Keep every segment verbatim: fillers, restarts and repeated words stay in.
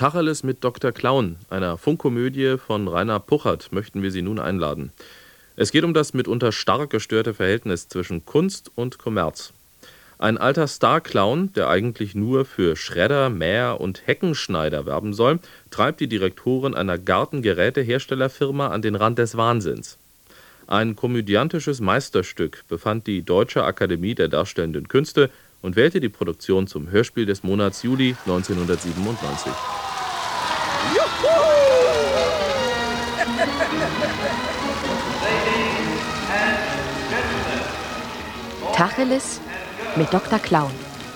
Tacheles mit Doktor Clown, einer Funkkomödie von Rainer Puchert, möchten wir Sie nun einladen. Es geht um das mitunter stark gestörte Verhältnis zwischen Kunst und Kommerz. Ein alter Star-Clown, der eigentlich nur für Schredder, Mäher und Heckenschneider werben soll, treibt die Direktorin einer Gartengeräteherstellerfirma an den Rand des Wahnsinns. Ein komödiantisches Meisterstück befand die Deutsche Akademie der Darstellenden Künste und wählte die Produktion zum Hörspiel des Monats Juli neunzehnhundertsiebenundneunzig. Tacheles mit Doktor Clown.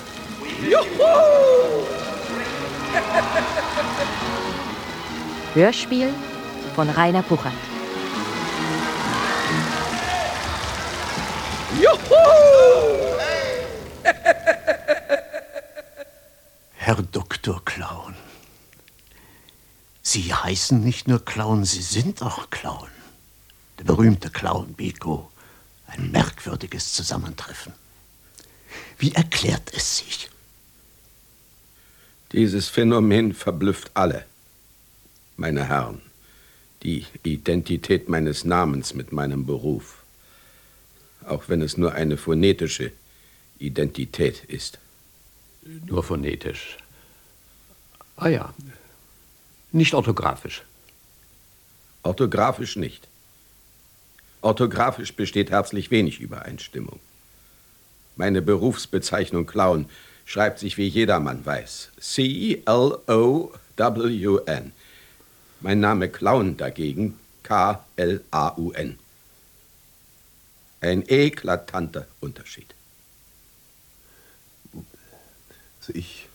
Hörspiel von Rainer Puchert. Herr Doktor Clown, Sie heißen nicht nur Clown, Sie sind auch Clown. Der berühmte Clown Biko. Ein merkwürdiges Zusammentreffen. Wie erklärt es sich? Dieses Phänomen verblüfft alle, meine Herren. Die Identität meines Namens mit meinem Beruf. Auch wenn es nur eine phonetische Identität ist. Nur phonetisch. Ah ja, nicht orthografisch. Orthografisch nicht. Orthografisch besteht herzlich wenig Übereinstimmung. Meine Berufsbezeichnung Clown schreibt sich, wie jedermann weiß, C L O W N. Mein Name Clown dagegen K L A U N. Ein eklatanter Unterschied. Also ich...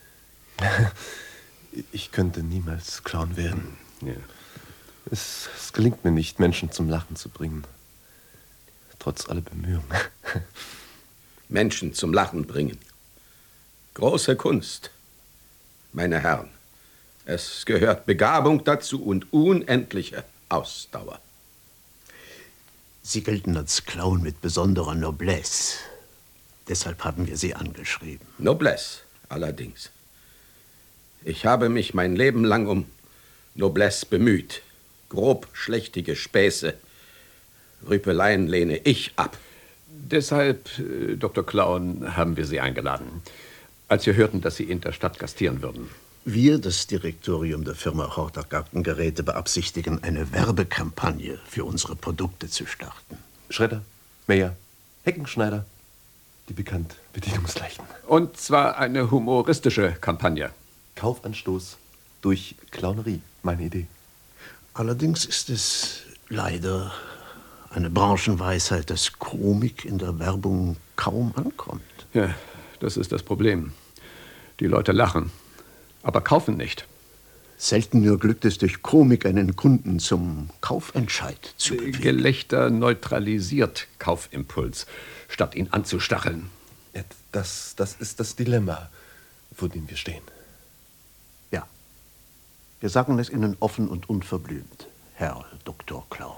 ich könnte niemals Clown werden. Ja. Es, es gelingt mir nicht, Menschen zum Lachen zu bringen. Trotz aller Bemühungen. Menschen zum Lachen bringen. Große Kunst, meine Herren. Es gehört Begabung dazu und unendliche Ausdauer. Sie gelten als Clown mit besonderer Noblesse. Deshalb haben wir Sie angeschrieben. Noblesse, allerdings. Ich habe mich mein Leben lang um Noblesse bemüht. Grobschlächtige Späße, Rüpeleien lehne ich ab. Deshalb, äh, Doktor Clown, haben wir Sie eingeladen, als wir hörten, dass Sie in der Stadt gastieren würden. Wir, das Direktorium der Firma Horter Gartengeräte, beabsichtigen, eine Werbekampagne für unsere Produkte zu starten. Schredder, Mäher, Heckenschneider, die bekannt Bedienungsleichten. Und zwar eine humoristische Kampagne. Kaufanstoß durch Clownerie, meine Idee. Allerdings ist es leider eine Branchenweisheit, dass Komik in der Werbung kaum ankommt. Ja, das ist das Problem. Die Leute lachen, aber kaufen nicht. Selten nur glückt es durch Komik, einen Kunden zum Kaufentscheid zu bewegen. Gelächter neutralisiert Kaufimpuls, statt ihn anzustacheln. Ja, das, das ist das Dilemma, vor dem wir stehen. Ja, wir sagen es Ihnen offen und unverblümt, Herr Doktor Clown.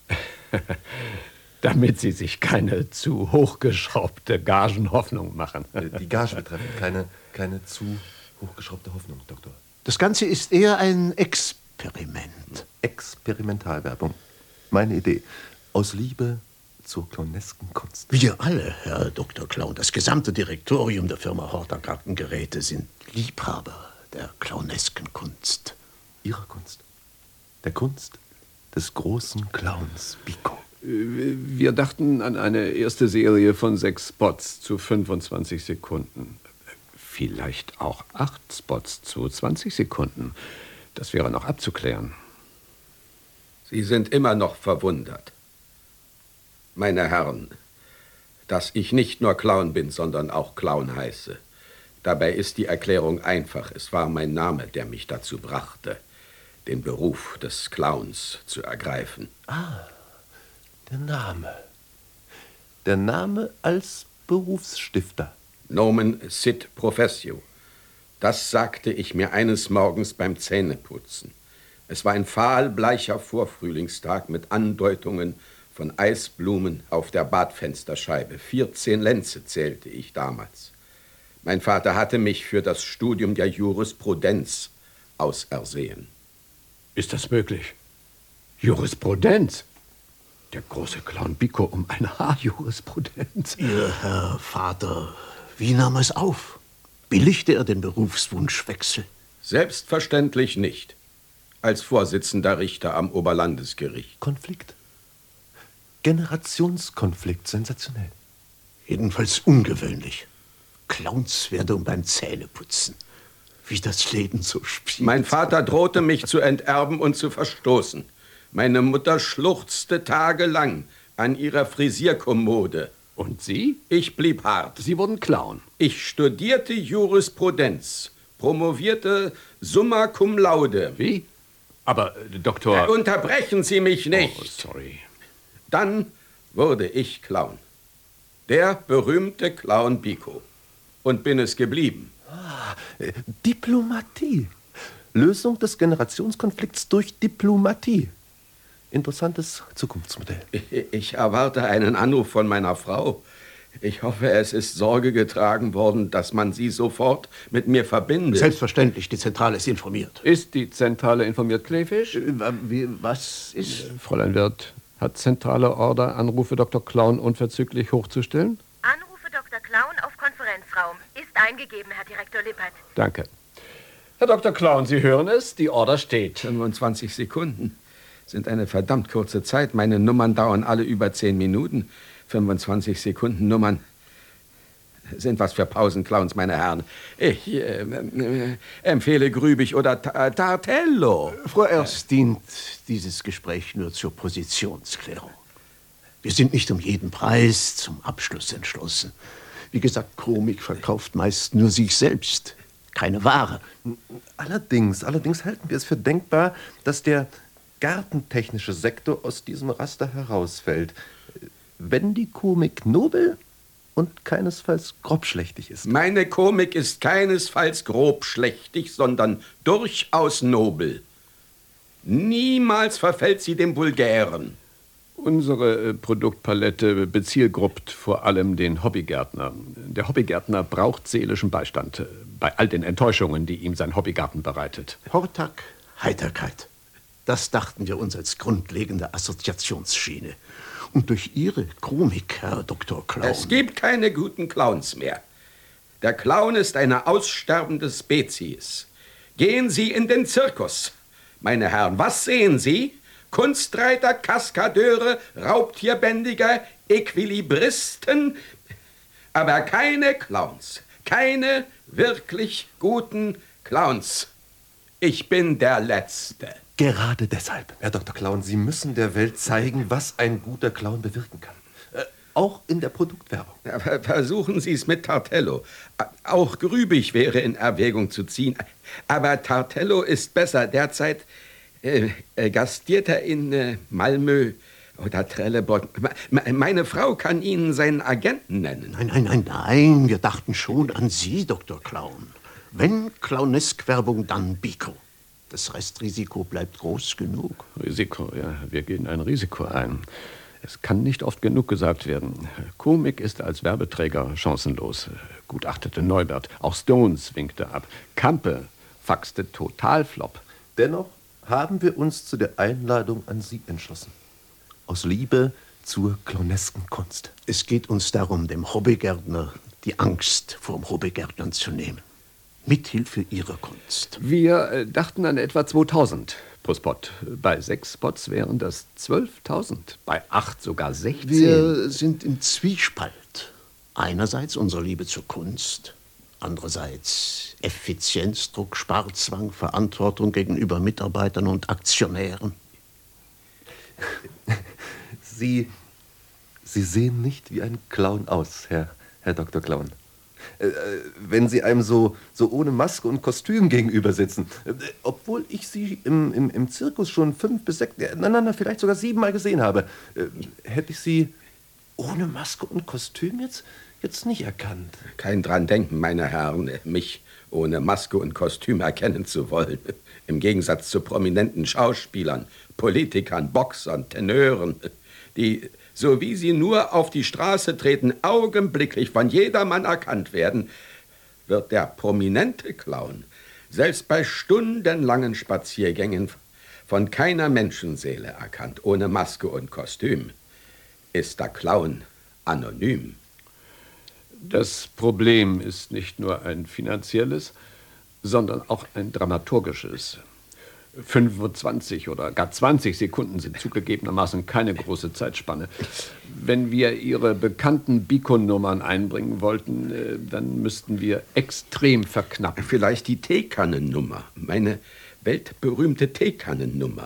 Damit Sie sich keine zu hochgeschraubte Gagenhoffnung machen. Die Gage betreffend keine, keine zu hochgeschraubte Hoffnung, Doktor. Das Ganze ist eher ein Experiment. Experimentalwerbung. Meine Idee. Aus Liebe zur clownesken Kunst. Wir alle, Herr Doktor Clown, das gesamte Direktorium der Firma Horter Gartengeräte sind Liebhaber der clownesken Kunst. Ihrer Kunst. Der Kunst des großen Clowns Biko. Wir dachten an eine erste Serie von sechs Spots zu fünfundzwanzig Sekunden. Vielleicht auch acht Spots zu zwanzig Sekunden. Das wäre noch abzuklären. Sie sind immer noch verwundert. Meine Herren, dass ich nicht nur Clown bin, sondern auch Clown heiße. Dabei ist die Erklärung einfach. Es war mein Name, der mich dazu brachte, den Beruf des Clowns zu ergreifen. Ah, der Name. Der Name als Berufsstifter. Nomen sit professio. Das sagte ich mir eines Morgens beim Zähneputzen. Es war ein fahlbleicher Vorfrühlingstag mit Andeutungen von Eisblumen auf der Badfensterscheibe. vierzehn Lenze zählte ich damals. Mein Vater hatte mich für das Studium der Jurisprudenz ausersehen. Ist das möglich? Jurisprudenz? Der große Clown Biko um eine Haarjurisprudenz. Ihr Herr Vater, wie nahm er es auf? Billigte er den Berufswunschwechsel? Selbstverständlich nicht. Als Vorsitzender Richter am Oberlandesgericht. Konflikt. Generationskonflikt, sensationell. Jedenfalls ungewöhnlich. Clownswerdung beim Zähneputzen. Wie das Leben so spielt. Mein Vater drohte mich zu enterben und zu verstoßen. Meine Mutter schluchzte tagelang an ihrer Frisierkommode. Und Sie? Ich blieb hart. Sie wurden Clown. Ich studierte Jurisprudenz, promovierte summa cum laude. Wie? Aber, äh, Doktor... Äh, unterbrechen Sie mich nicht. Oh, sorry. Dann wurde ich Clown. Der berühmte Clown Biko. Und bin es geblieben. Ah, äh, Diplomatie. Lösung des Generationskonflikts durch Diplomatie. Interessantes Zukunftsmodell. Ich, ich erwarte einen Anruf von meiner Frau. Ich hoffe, es ist Sorge getragen worden, dass man sie sofort mit mir verbindet. Selbstverständlich, die Zentrale ist informiert. Ist die Zentrale informiert, Kleefisch? Äh, wie, was ist... Fräulein Wirth, hat zentrale Order, Anrufe Doktor Clown unverzüglich hochzustellen? Anrufe Doktor Clown auf Konferenzraum. Ist eingegeben, Herr Direktor Lippert. Danke. Herr Doktor Clown, Sie hören es, die Order steht. fünfundzwanzig Sekunden sind eine verdammt kurze Zeit. Meine Nummern dauern alle über zehn Minuten. fünfundzwanzig Sekunden Nummern sind was für Pausenclowns, meine Herren. Ich äh, äh, empfehle Grübig oder Ta- Tartello. Vorerst dient dieses Gespräch nur zur Positionsklärung. Wir sind nicht um jeden Preis zum Abschluss entschlossen. Wie gesagt, Komik verkauft meist nur sich selbst, keine Ware. Allerdings, allerdings halten wir es für denkbar, dass der gartentechnische Sektor aus diesem Raster herausfällt, wenn die Komik nobel und keinesfalls grobschlächtig ist. Meine Komik ist keinesfalls grobschlächtig, sondern durchaus nobel. Niemals verfällt sie dem Vulgären. Unsere äh, Produktpalette bezielgruppt vor allem den Hobbygärtner. Der Hobbygärtner braucht seelischen Beistand äh, bei all den Enttäuschungen, die ihm sein Hobbygarten bereitet. Hortag, Heiterkeit. Das dachten wir uns als grundlegende Assoziationsschiene. Und durch Ihre Komik, Herr Doktor Clown... Es gibt keine guten Clowns mehr. Der Clown ist eine aussterbende Spezies. Gehen Sie in den Zirkus. Meine Herren, was sehen Sie? Kunstreiter, Kaskadeure, Raubtierbändiger, Equilibristen, aber keine Clowns. Keine wirklich guten Clowns. Ich bin der Letzte. Gerade deshalb, Herr Doktor Clown, Sie müssen der Welt zeigen, was ein guter Clown bewirken kann. Äh, auch in der Produktwerbung. Aber versuchen Sie es mit Tartello. Auch Grübig wäre in Erwägung zu ziehen. Aber Tartello ist besser. Derzeit äh, äh, gastiert er in äh, Malmö oder Trelleborg. Meine Frau kann Ihnen seinen Agenten nennen. Nein, nein, nein, nein. Wir dachten schon an Sie, Doktor Clown. Wenn Clownesk-Werbung, dann Biko. Das Restrisiko bleibt groß genug. Risiko, ja, wir gehen ein Risiko ein. Es kann nicht oft genug gesagt werden. Komik ist als Werbeträger chancenlos, gutachtete Neubert. Auch Stones winkte ab. Campe faxte Totalflop. Dennoch haben wir uns zu der Einladung an Sie entschlossen. Aus Liebe zur clownesken Kunst. Es geht uns darum, dem Hobbygärtner die Angst vorm Hobbygärtnern zu nehmen. Mithilfe Ihrer Kunst. Wir äh, dachten an etwa zweitausend pro Spot. Bei sechs Spots wären das zwölftausend. Bei acht sogar sechzehn. Wir sind im Zwiespalt. Einerseits unsere Liebe zur Kunst, andererseits Effizienz, Druck, Sparzwang, Verantwortung gegenüber Mitarbeitern und Aktionären. Sie, Sie sehen nicht wie ein Clown aus, Herr, Herr Doktor Clown. Äh, wenn Sie einem so, so ohne Maske und Kostüm gegenüber sitzen. Äh, obwohl ich Sie im, im, im Zirkus schon fünf bis sechs, äh, nein, nein, vielleicht sogar siebenmal gesehen habe, äh, hätte ich Sie ohne Maske und Kostüm jetzt, jetzt nicht erkannt. Kein dran denken, meine Herren, mich ohne Maske und Kostüm erkennen zu wollen. Im Gegensatz zu prominenten Schauspielern, Politikern, Boxern, Tenören, die, so wie sie nur auf die Straße treten, augenblicklich von jedermann erkannt werden, wird der prominente Clown selbst bei stundenlangen Spaziergängen von keiner Menschenseele erkannt, ohne Maske und Kostüm, ist der Clown anonym. Das Problem ist nicht nur ein finanzielles, sondern auch ein dramaturgisches. fünfundzwanzig oder gar zwanzig Sekunden sind zugegebenermaßen keine große Zeitspanne. Wenn wir Ihre bekannten Biko-Nummern einbringen wollten, äh, dann müssten wir extrem verknappen. Vielleicht die Teekannennummer, meine weltberühmte Teekannennummer,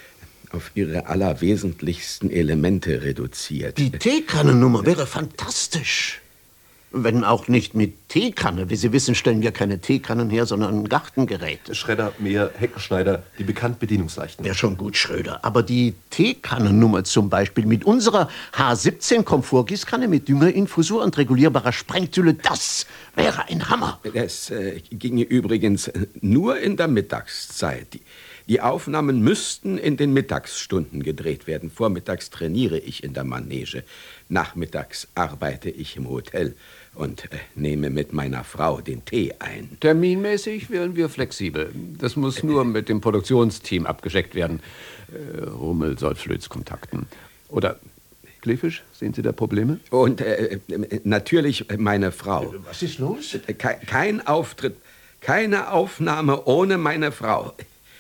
auf ihre allerwesentlichsten Elemente reduziert. Die Teekannennummer wäre fantastisch. Wenn auch nicht mit Teekanne. Wie Sie wissen, stellen wir keine Teekannen her, sondern Gartengeräte. Schredder, Mäher, Heckenschneider, die bekannt Bedienungsleichten. Wäre schon gut, Schröder. Aber die Teekannennummer zum Beispiel mit unserer H siebzehn Komfortgießkanne mit Düngerinfusur und regulierbarer Sprengtülle, das wäre ein Hammer. Es äh, ginge übrigens nur in der Mittagszeit. Die, die Aufnahmen müssten in den Mittagsstunden gedreht werden. Vormittags trainiere ich in der Manege. Nachmittags arbeite ich im Hotel und äh, nehme mit meiner Frau den Tee ein. Terminmäßig wären wir flexibel. Das muss nur mit dem Produktionsteam abgecheckt werden. Äh, Rummel soll Flöz kontakten. Oder Klefisch, sehen Sie da Probleme? Und äh, natürlich meine Frau. Was ist los? Kein, kein Auftritt, keine Aufnahme ohne meine Frau.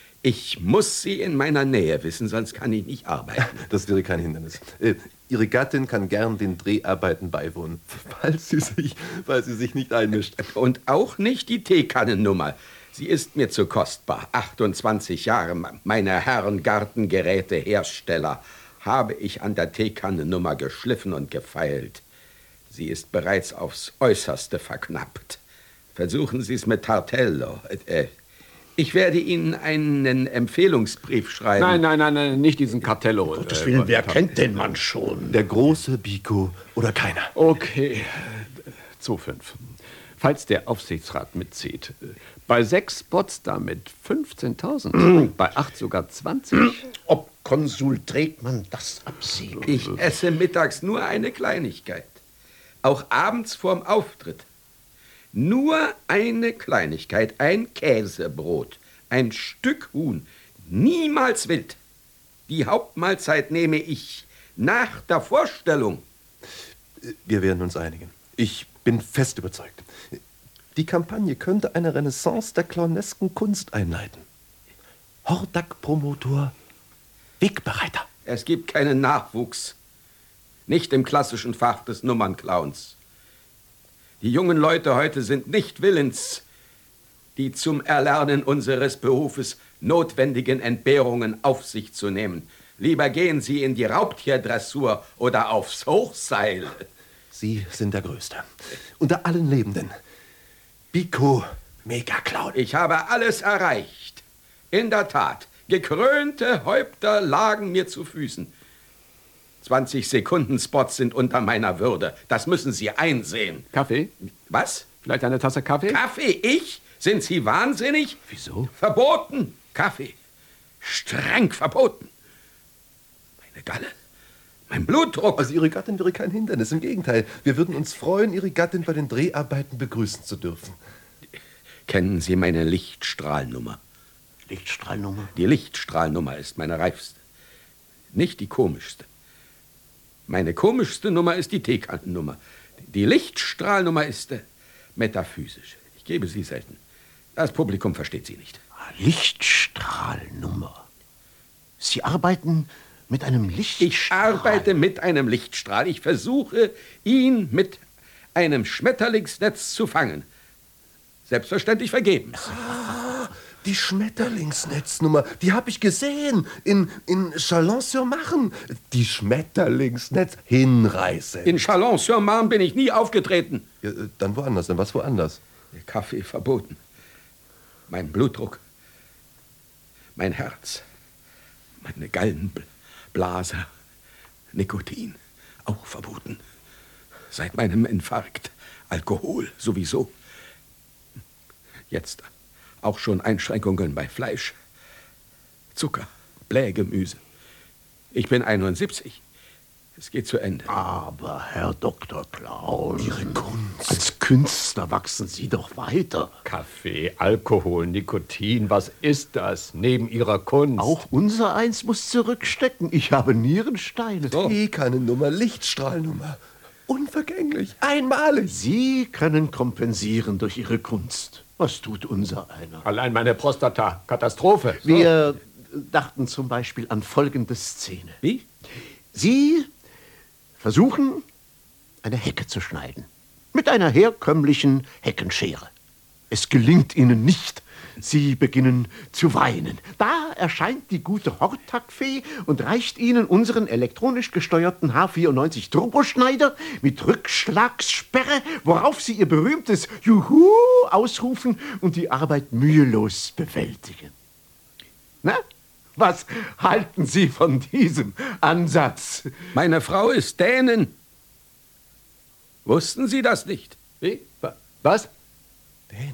Ich muss sie in meiner Nähe wissen, sonst kann ich nicht arbeiten. Das wäre kein Hindernis. Äh, Ihre Gattin kann gern den Dreharbeiten beiwohnen, falls sie sich, falls sie sich nicht einmischt. Und auch nicht die Teekannennummer. Sie ist mir zu kostbar. achtundzwanzig Jahre, meine Herren Gartengerätehersteller, habe ich an der Teekannennummer geschliffen und gefeilt. Sie ist bereits aufs Äußerste verknappt. Versuchen Sie es mit Tartello. Äh, Ich werde Ihnen einen Empfehlungsbrief schreiben. Nein, nein, nein, nein, nicht diesen Cartello. Um Gottes Willen, wer kennt den Mann schon? Der große Biko oder keiner. Okay, zwei Komma fünf. Falls der Aufsichtsrat mitzieht. Bei sechs Spots damit fünfzehntausend, bei acht sogar zwanzig. Ob Konsul Tretmann das absieht? Ich esse mittags nur eine Kleinigkeit. Auch abends vorm Auftritt. Nur eine Kleinigkeit, ein Käsebrot, ein Stück Huhn, niemals wild. Die Hauptmahlzeit nehme ich nach der Vorstellung. Wir werden uns einigen. Ich bin fest überzeugt. Die Kampagne könnte eine Renaissance der clownesken Kunst einleiten. Hordak-Promotor, Wegbereiter. Es gibt keinen Nachwuchs. Nicht im klassischen Fach des Nummernclowns. Die jungen Leute heute sind nicht willens, die zum Erlernen unseres Berufes notwendigen Entbehrungen auf sich zu nehmen. Lieber gehen Sie in die Raubtierdressur oder aufs Hochseil. Sie sind der Größte. Unter allen Lebenden. Biko Megaclown. Ich habe alles erreicht. In der Tat, gekrönte Häupter lagen mir zu Füßen. zwanzig Sekunden Spots sind unter meiner Würde. Das müssen Sie einsehen. Kaffee? Was? Vielleicht eine Tasse Kaffee? Kaffee? Ich? Sind Sie wahnsinnig? Wieso? Verboten. Kaffee. Streng verboten. Meine Galle. Mein Blutdruck. Also Ihre Gattin wäre kein Hindernis. Im Gegenteil. Wir würden uns freuen, Ihre Gattin bei den Dreharbeiten begrüßen zu dürfen. Kennen Sie meine Lichtstrahlnummer? Lichtstrahlnummer? Die Lichtstrahlnummer ist meine reifste. Nicht die komischste. Meine komischste Nummer ist die Teekannennummer. Die Lichtstrahlnummer ist äh, metaphysisch. Ich gebe sie selten. Das Publikum versteht sie nicht. Lichtstrahlnummer. Sie arbeiten mit einem Lichtstrahl? Ich arbeite mit einem Lichtstrahl. Ich versuche, ihn mit einem Schmetterlingsnetz zu fangen. Selbstverständlich vergebens. Ah, die Schmetterlingsnetznummer, die habe ich gesehen in, in Chalon-sur-Marne. Die Schmetterlingsnetz hinreißen. In Chalon-sur-Marne bin ich nie aufgetreten. Ja, dann woanders, dann was woanders. Der Kaffee verboten. Mein Blutdruck. Mein Herz. Meine Gallenblase. Nikotin. Auch verboten. Seit meinem Infarkt. Alkohol sowieso. Jetzt auch schon Einschränkungen bei Fleisch, Zucker, Blähgemüse. Ich bin einundsiebzig. Es geht zu Ende. Aber, Herr Doktor Clown, Ihre Kunst als Künstler wachsen Sie doch weiter. Kaffee, Alkohol, Nikotin, was ist das neben Ihrer Kunst? Auch unser Eins muss zurückstecken. Ich habe Nierensteine. So. Dekannennummer, Lichtstrahlnummer. Unvergänglich, einmalig. Sie können kompensieren durch Ihre Kunst. Was tut unser einer? Allein meine Prostata, Katastrophe. So. Wir dachten zum Beispiel an folgende Szene. Wie? Sie versuchen, eine Hecke zu schneiden. Mit einer herkömmlichen Heckenschere. Es gelingt Ihnen nicht. Sie beginnen zu weinen. Da erscheint die gute Hortag-Fee und reicht Ihnen unseren elektronisch gesteuerten H vierundneunzig Turboschneider mit Rückschlagssperre, worauf Sie Ihr berühmtes Juhu ausrufen und die Arbeit mühelos bewältigen. Na, was halten Sie von diesem Ansatz? Meine Frau ist Dänin. Wussten Sie das nicht? Wie? Was? Dänen.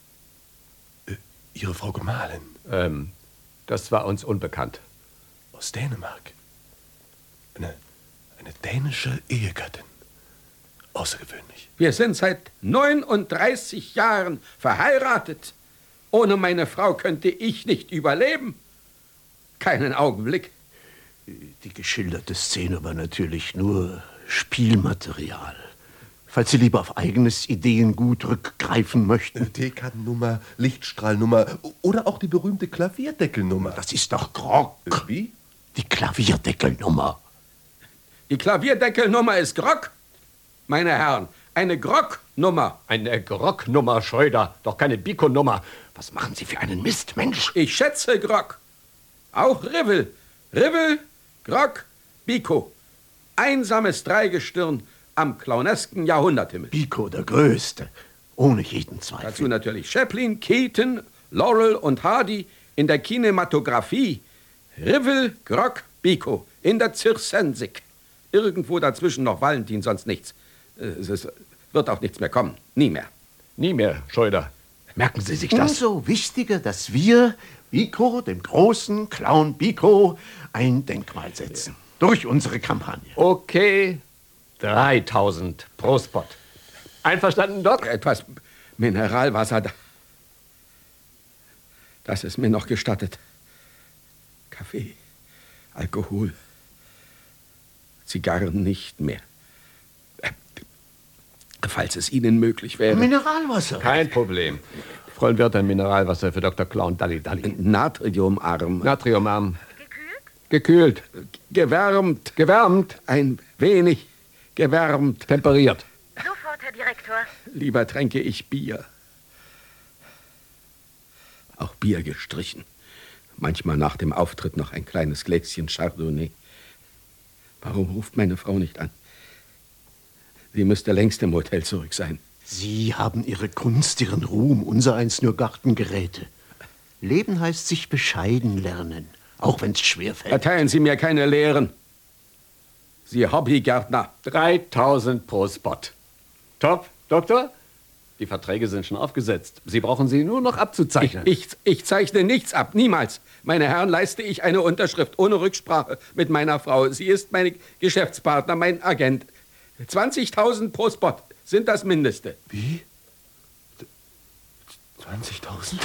Äh, Ihre Frau Gemahlin. Ähm, das war uns unbekannt. Aus Dänemark. Eine, eine dänische Ehegattin. Außergewöhnlich. Wir sind seit neununddreißig Jahren verheiratet. Ohne meine Frau könnte ich nicht überleben. Keinen Augenblick. Die geschilderte Szene war natürlich nur Spielmaterial. Falls Sie lieber auf eigenes Ideengut rückgreifen möchten. Dekannennummer, Lichtstrahlnummer oder auch die berühmte Klavierdeckelnummer. Das ist doch Grock. Wie? Die Klavierdeckelnummer. Die Klavierdeckelnummer ist Grock. Meine Herren, eine Grocknummer. Eine Grocknummer, Schröder, doch keine Biko-Nummer. Was machen Sie für einen Mist, Mensch? Ich schätze Grock. Auch Rivel. Rivel, Grock, Biko. Einsames Dreigestirn am clownesken Jahrhunderthimmel. Biko der Größte, ohne jeden Zweifel. Dazu natürlich Chaplin, Keaton, Laurel und Hardy in der Kinematografie. Rivel, Grock, Biko in der Zirsensik. Irgendwo dazwischen noch Valentin, sonst nichts. Es wird auch nichts mehr kommen. Nie mehr. Nie mehr, Schröder. Merken Sie sich das? Umso wichtiger, dass wir Biko, dem großen Clown Biko, ein Denkmal setzen. Durch unsere Kampagne. Okay, dreitausend pro Spot. Einverstanden, Doc? Etwas Mineralwasser. Da. Das ist mir noch gestattet. Kaffee, Alkohol, Zigarren nicht mehr. Falls es Ihnen möglich wäre. Mineralwasser. Kein Problem. Fräulein Wirth, ein Mineralwasser für Doktor Clown Dalli Dalli. Natriumarm. Natriumarm. Gekühlt? Gekühlt. Gewärmt. Gewärmt. Ein wenig gewärmt. Temperiert. Sofort, Herr Direktor. Lieber tränke ich Bier. Auch Bier gestrichen. Manchmal nach dem Auftritt noch ein kleines Gläschen Chardonnay. Warum ruft meine Frau nicht an? Sie müsste längst im Hotel zurück sein. Sie haben Ihre Kunst, Ihren Ruhm, unser eins nur Gartengeräte. Leben heißt sich bescheiden lernen, auch wenn es schwerfällt. Erteilen Sie mir keine Lehren. Sie Hobbygärtner. dreitausend pro Spot. Top, Doktor? Die Verträge sind schon aufgesetzt. Sie brauchen sie nur noch Ich, abzuzeichnen. ich, ich zeichne nichts ab, niemals. Meine Herren, leiste ich eine Unterschrift ohne Rücksprache mit meiner Frau. Sie ist mein Geschäftspartner, mein Agent. zwanzigtausend pro Spot sind das Mindeste. Wie? zwanzigtausend?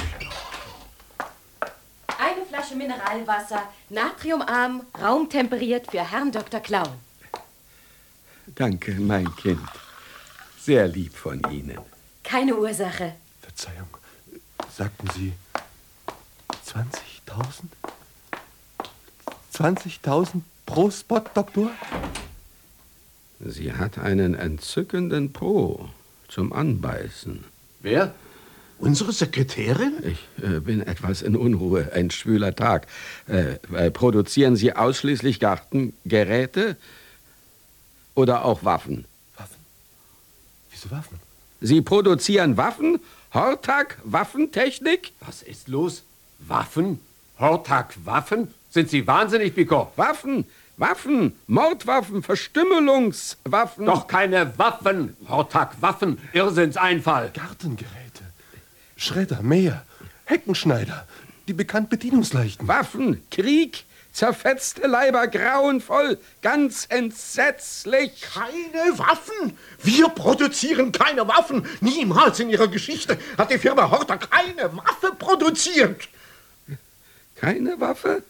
Eine Flasche Mineralwasser, natriumarm, raumtemperiert für Herrn Doktor Clown. Danke, mein Kind. Sehr lieb von Ihnen. Keine Ursache. Verzeihung. Sagten Sie zwanzigtausend? zwanzigtausend pro Spot, Doktor? Sie hat einen entzückenden Po zum Anbeißen. Wer? Unsere Sekretärin? Ich äh, bin etwas in Unruhe, ein schwüler Tag. Äh, äh, produzieren Sie ausschließlich Gartengeräte oder auch Waffen? Waffen? Wieso Waffen? Sie produzieren Waffen? Hortag, Waffentechnik? Was ist los? Waffen? Hortag, Waffen? Sind Sie wahnsinnig, Biko? Waffen, Waffen, Mordwaffen, Verstümmelungswaffen. Doch keine Waffen! Hortag, Waffen! Irrsinnseinfall! Gartengeräte. Schredder, Mäher, Heckenschneider. Die bekannten Bedienungsleichten. Waffen, Krieg, Zerfetzte Leiber, grauenvoll, ganz entsetzlich. Keine Waffen? Wir produzieren keine Waffen. Niemals in ihrer Geschichte hat die Firma Horta keine Waffe produziert. Keine Waffe?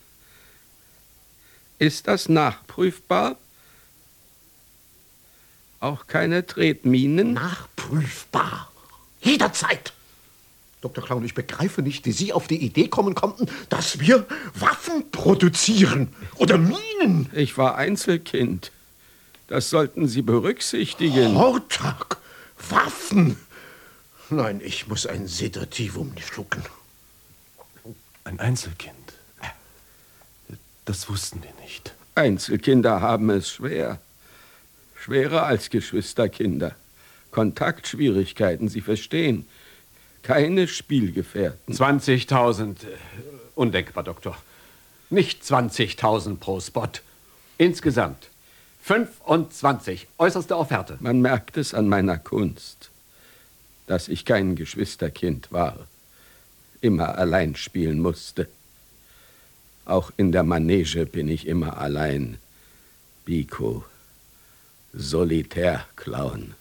Ist das nachprüfbar? Auch keine Tretminen? Nachprüfbar. Jederzeit. Doktor Clown, ich begreife nicht, wie Sie auf die Idee kommen konnten, dass wir Waffen produzieren oder Minen. Ich war Einzelkind. Das sollten Sie berücksichtigen. Hortag, Waffen. Nein, ich muss ein Sedativum schlucken. Ein Einzelkind. Das wussten wir nicht. Einzelkinder haben es schwer. Schwerer als Geschwisterkinder. Kontaktschwierigkeiten, Sie verstehen. Keine Spielgefährten. zwanzigtausend. Äh, undenkbar, Doktor. Nicht zwanzigtausend pro Spot. Insgesamt fünfundzwanzig. Äußerste Offerte. Man merkt es an meiner Kunst, dass ich kein Geschwisterkind war. Immer allein spielen musste. Auch in der Manege bin ich immer allein. Biko. Solitär-Clown.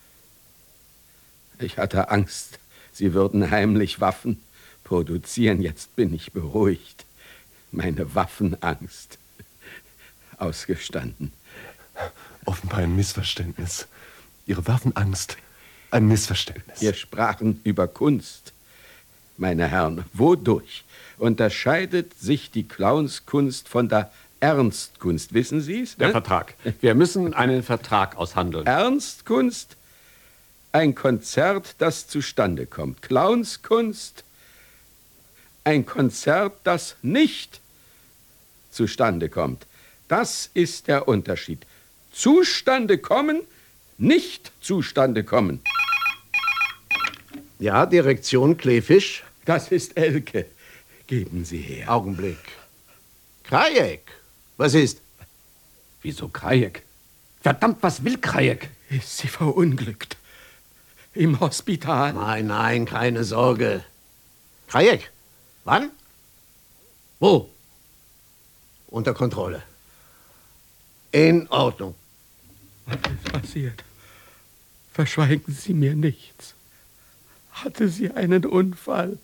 Ich hatte Angst, Sie würden heimlich Waffen produzieren. Jetzt bin ich beruhigt. Meine Waffenangst ausgestanden. Offenbar ein Missverständnis. Ihre Waffenangst, ein Missverständnis. Wir sprachen über Kunst, meine Herren. Wodurch unterscheidet sich die Clownskunst von der Ernstkunst? Wissen Sie es? Der ne? Vertrag. Wir müssen einen Vertrag aushandeln. Ernstkunst? Ein Konzert, das zustande kommt. Clownskunst? Ein Konzert, das nicht zustande kommt. Das ist der Unterschied. Zustande kommen, nicht zustande kommen. Ja, Direktion Kleefisch. Das ist Elke. Geben Sie her. Augenblick. Krajek, was ist? Wieso Krajek? Verdammt, was will Krajek? Ist sie verunglückt? Im Hospital? Nein, nein, keine Sorge. Krajek, wann? Wo? Unter Kontrolle. In Ordnung. Was ist passiert? Verschweigen Sie mir nichts. Hatte sie einen Unfall?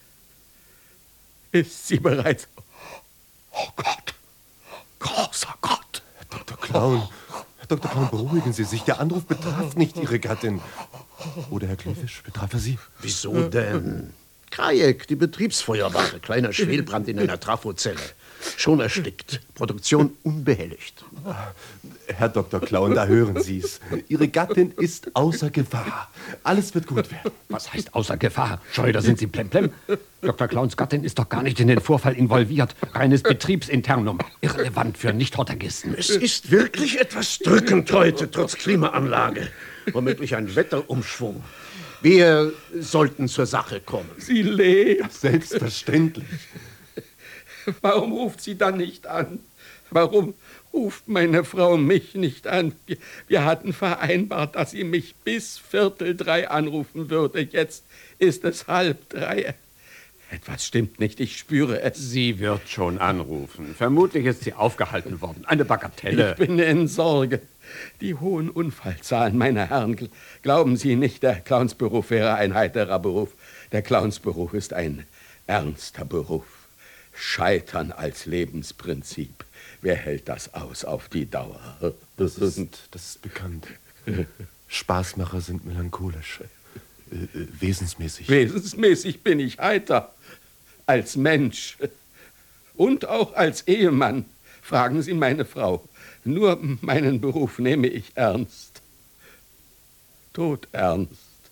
Ist sie bereits... Oh Gott! Großer Gott! Herr Doktor Clown, Herr Doktor Clown, beruhigen Sie sich. Der Anruf betraf nicht Ihre Gattin. Oder Herr Kleefisch, betraf er Sie? Wieso denn? Krajek, die Betriebsfeuerwache. Kleiner Schwelbrand in einer Trafozelle. Schon erstickt. Produktion unbehelligt. Herr Doktor Clown, da hören Sie es. Ihre Gattin ist außer Gefahr. Alles wird gut werden. Was heißt außer Gefahr? Scheu, da sind Sie plemplem. Doktor Clowns Gattin ist doch gar nicht in den Vorfall involviert. Reines Betriebsinternum. Irrelevant für Nicht-Hortagisten. Es ist wirklich etwas drückend heute, trotz Klimaanlage. Womöglich ein Wetterumschwung. Wir sollten zur Sache kommen. Sie lebt. Selbstverständlich. Warum ruft sie dann nicht an? Warum ruft meine Frau mich nicht an? Wir, wir hatten vereinbart, dass sie mich bis Viertel drei anrufen würde. Jetzt ist es halb drei. Etwas stimmt nicht, ich spüre es. Sie wird schon anrufen. Vermutlich ist sie aufgehalten worden. Eine Bagatelle. Ich bin in Sorge. Die hohen Unfallzahlen, meine Herren, glauben Sie nicht, der Clownsberuf wäre ein heiterer Beruf. Der Clownsberuf ist ein ernster Beruf. Scheitern als Lebensprinzip. Wer hält das aus auf die Dauer? Das ist, das ist bekannt. Spaßmacher sind melancholisch. Äh, äh, wesensmäßig. Wesensmäßig bin ich heiter. Als Mensch. Und auch als Ehemann. Fragen Sie meine Frau. Nur meinen Beruf nehme ich ernst. Todernst.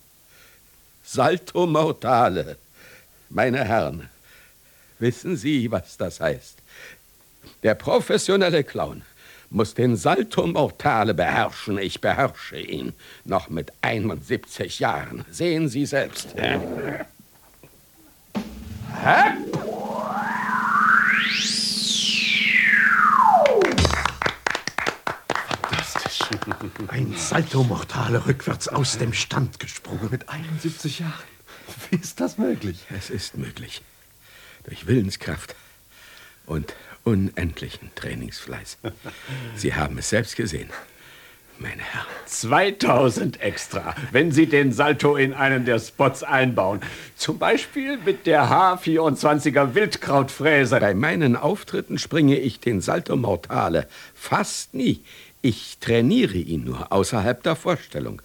Salto mortale. Meine Herren, wissen Sie, was das heißt? Der professionelle Clown muss den Salto mortale beherrschen. Ich beherrsche ihn noch mit einundsiebzig Jahren. Sehen Sie selbst. Hä? Fantastisch. Ein Salto Mortale rückwärts aus dem Stand gesprungen. Mit einundsiebzig Jahren. Wie ist das möglich? Es ist möglich. Durch Willenskraft und unendlichen Trainingsfleiß. Sie haben es selbst gesehen, meine Herren. zweitausend extra, wenn Sie den Salto in einen der Spots einbauen. Zum Beispiel mit der H vierundzwanziger Wildkrautfräse. Bei meinen Auftritten springe ich den Salto Mortale fast nie. Ich trainiere ihn nur außerhalb der Vorstellung.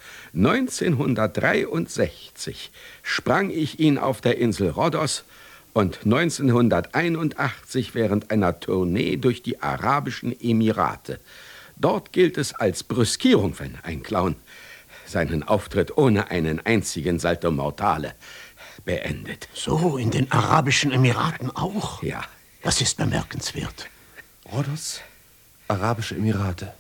neunzehnhundertdreiundsechzig sprang ich ihn auf der Insel Rhodos und neunzehnhunderteinundachtzig während einer Tournee durch die Arabischen Emirate. Dort gilt es als Brüskierung, wenn ein Clown seinen Auftritt ohne einen einzigen Salto Mortale beendet. So, in den Arabischen Emiraten auch? Ja. Das ist bemerkenswert. Rhodos, Arabische Emirate.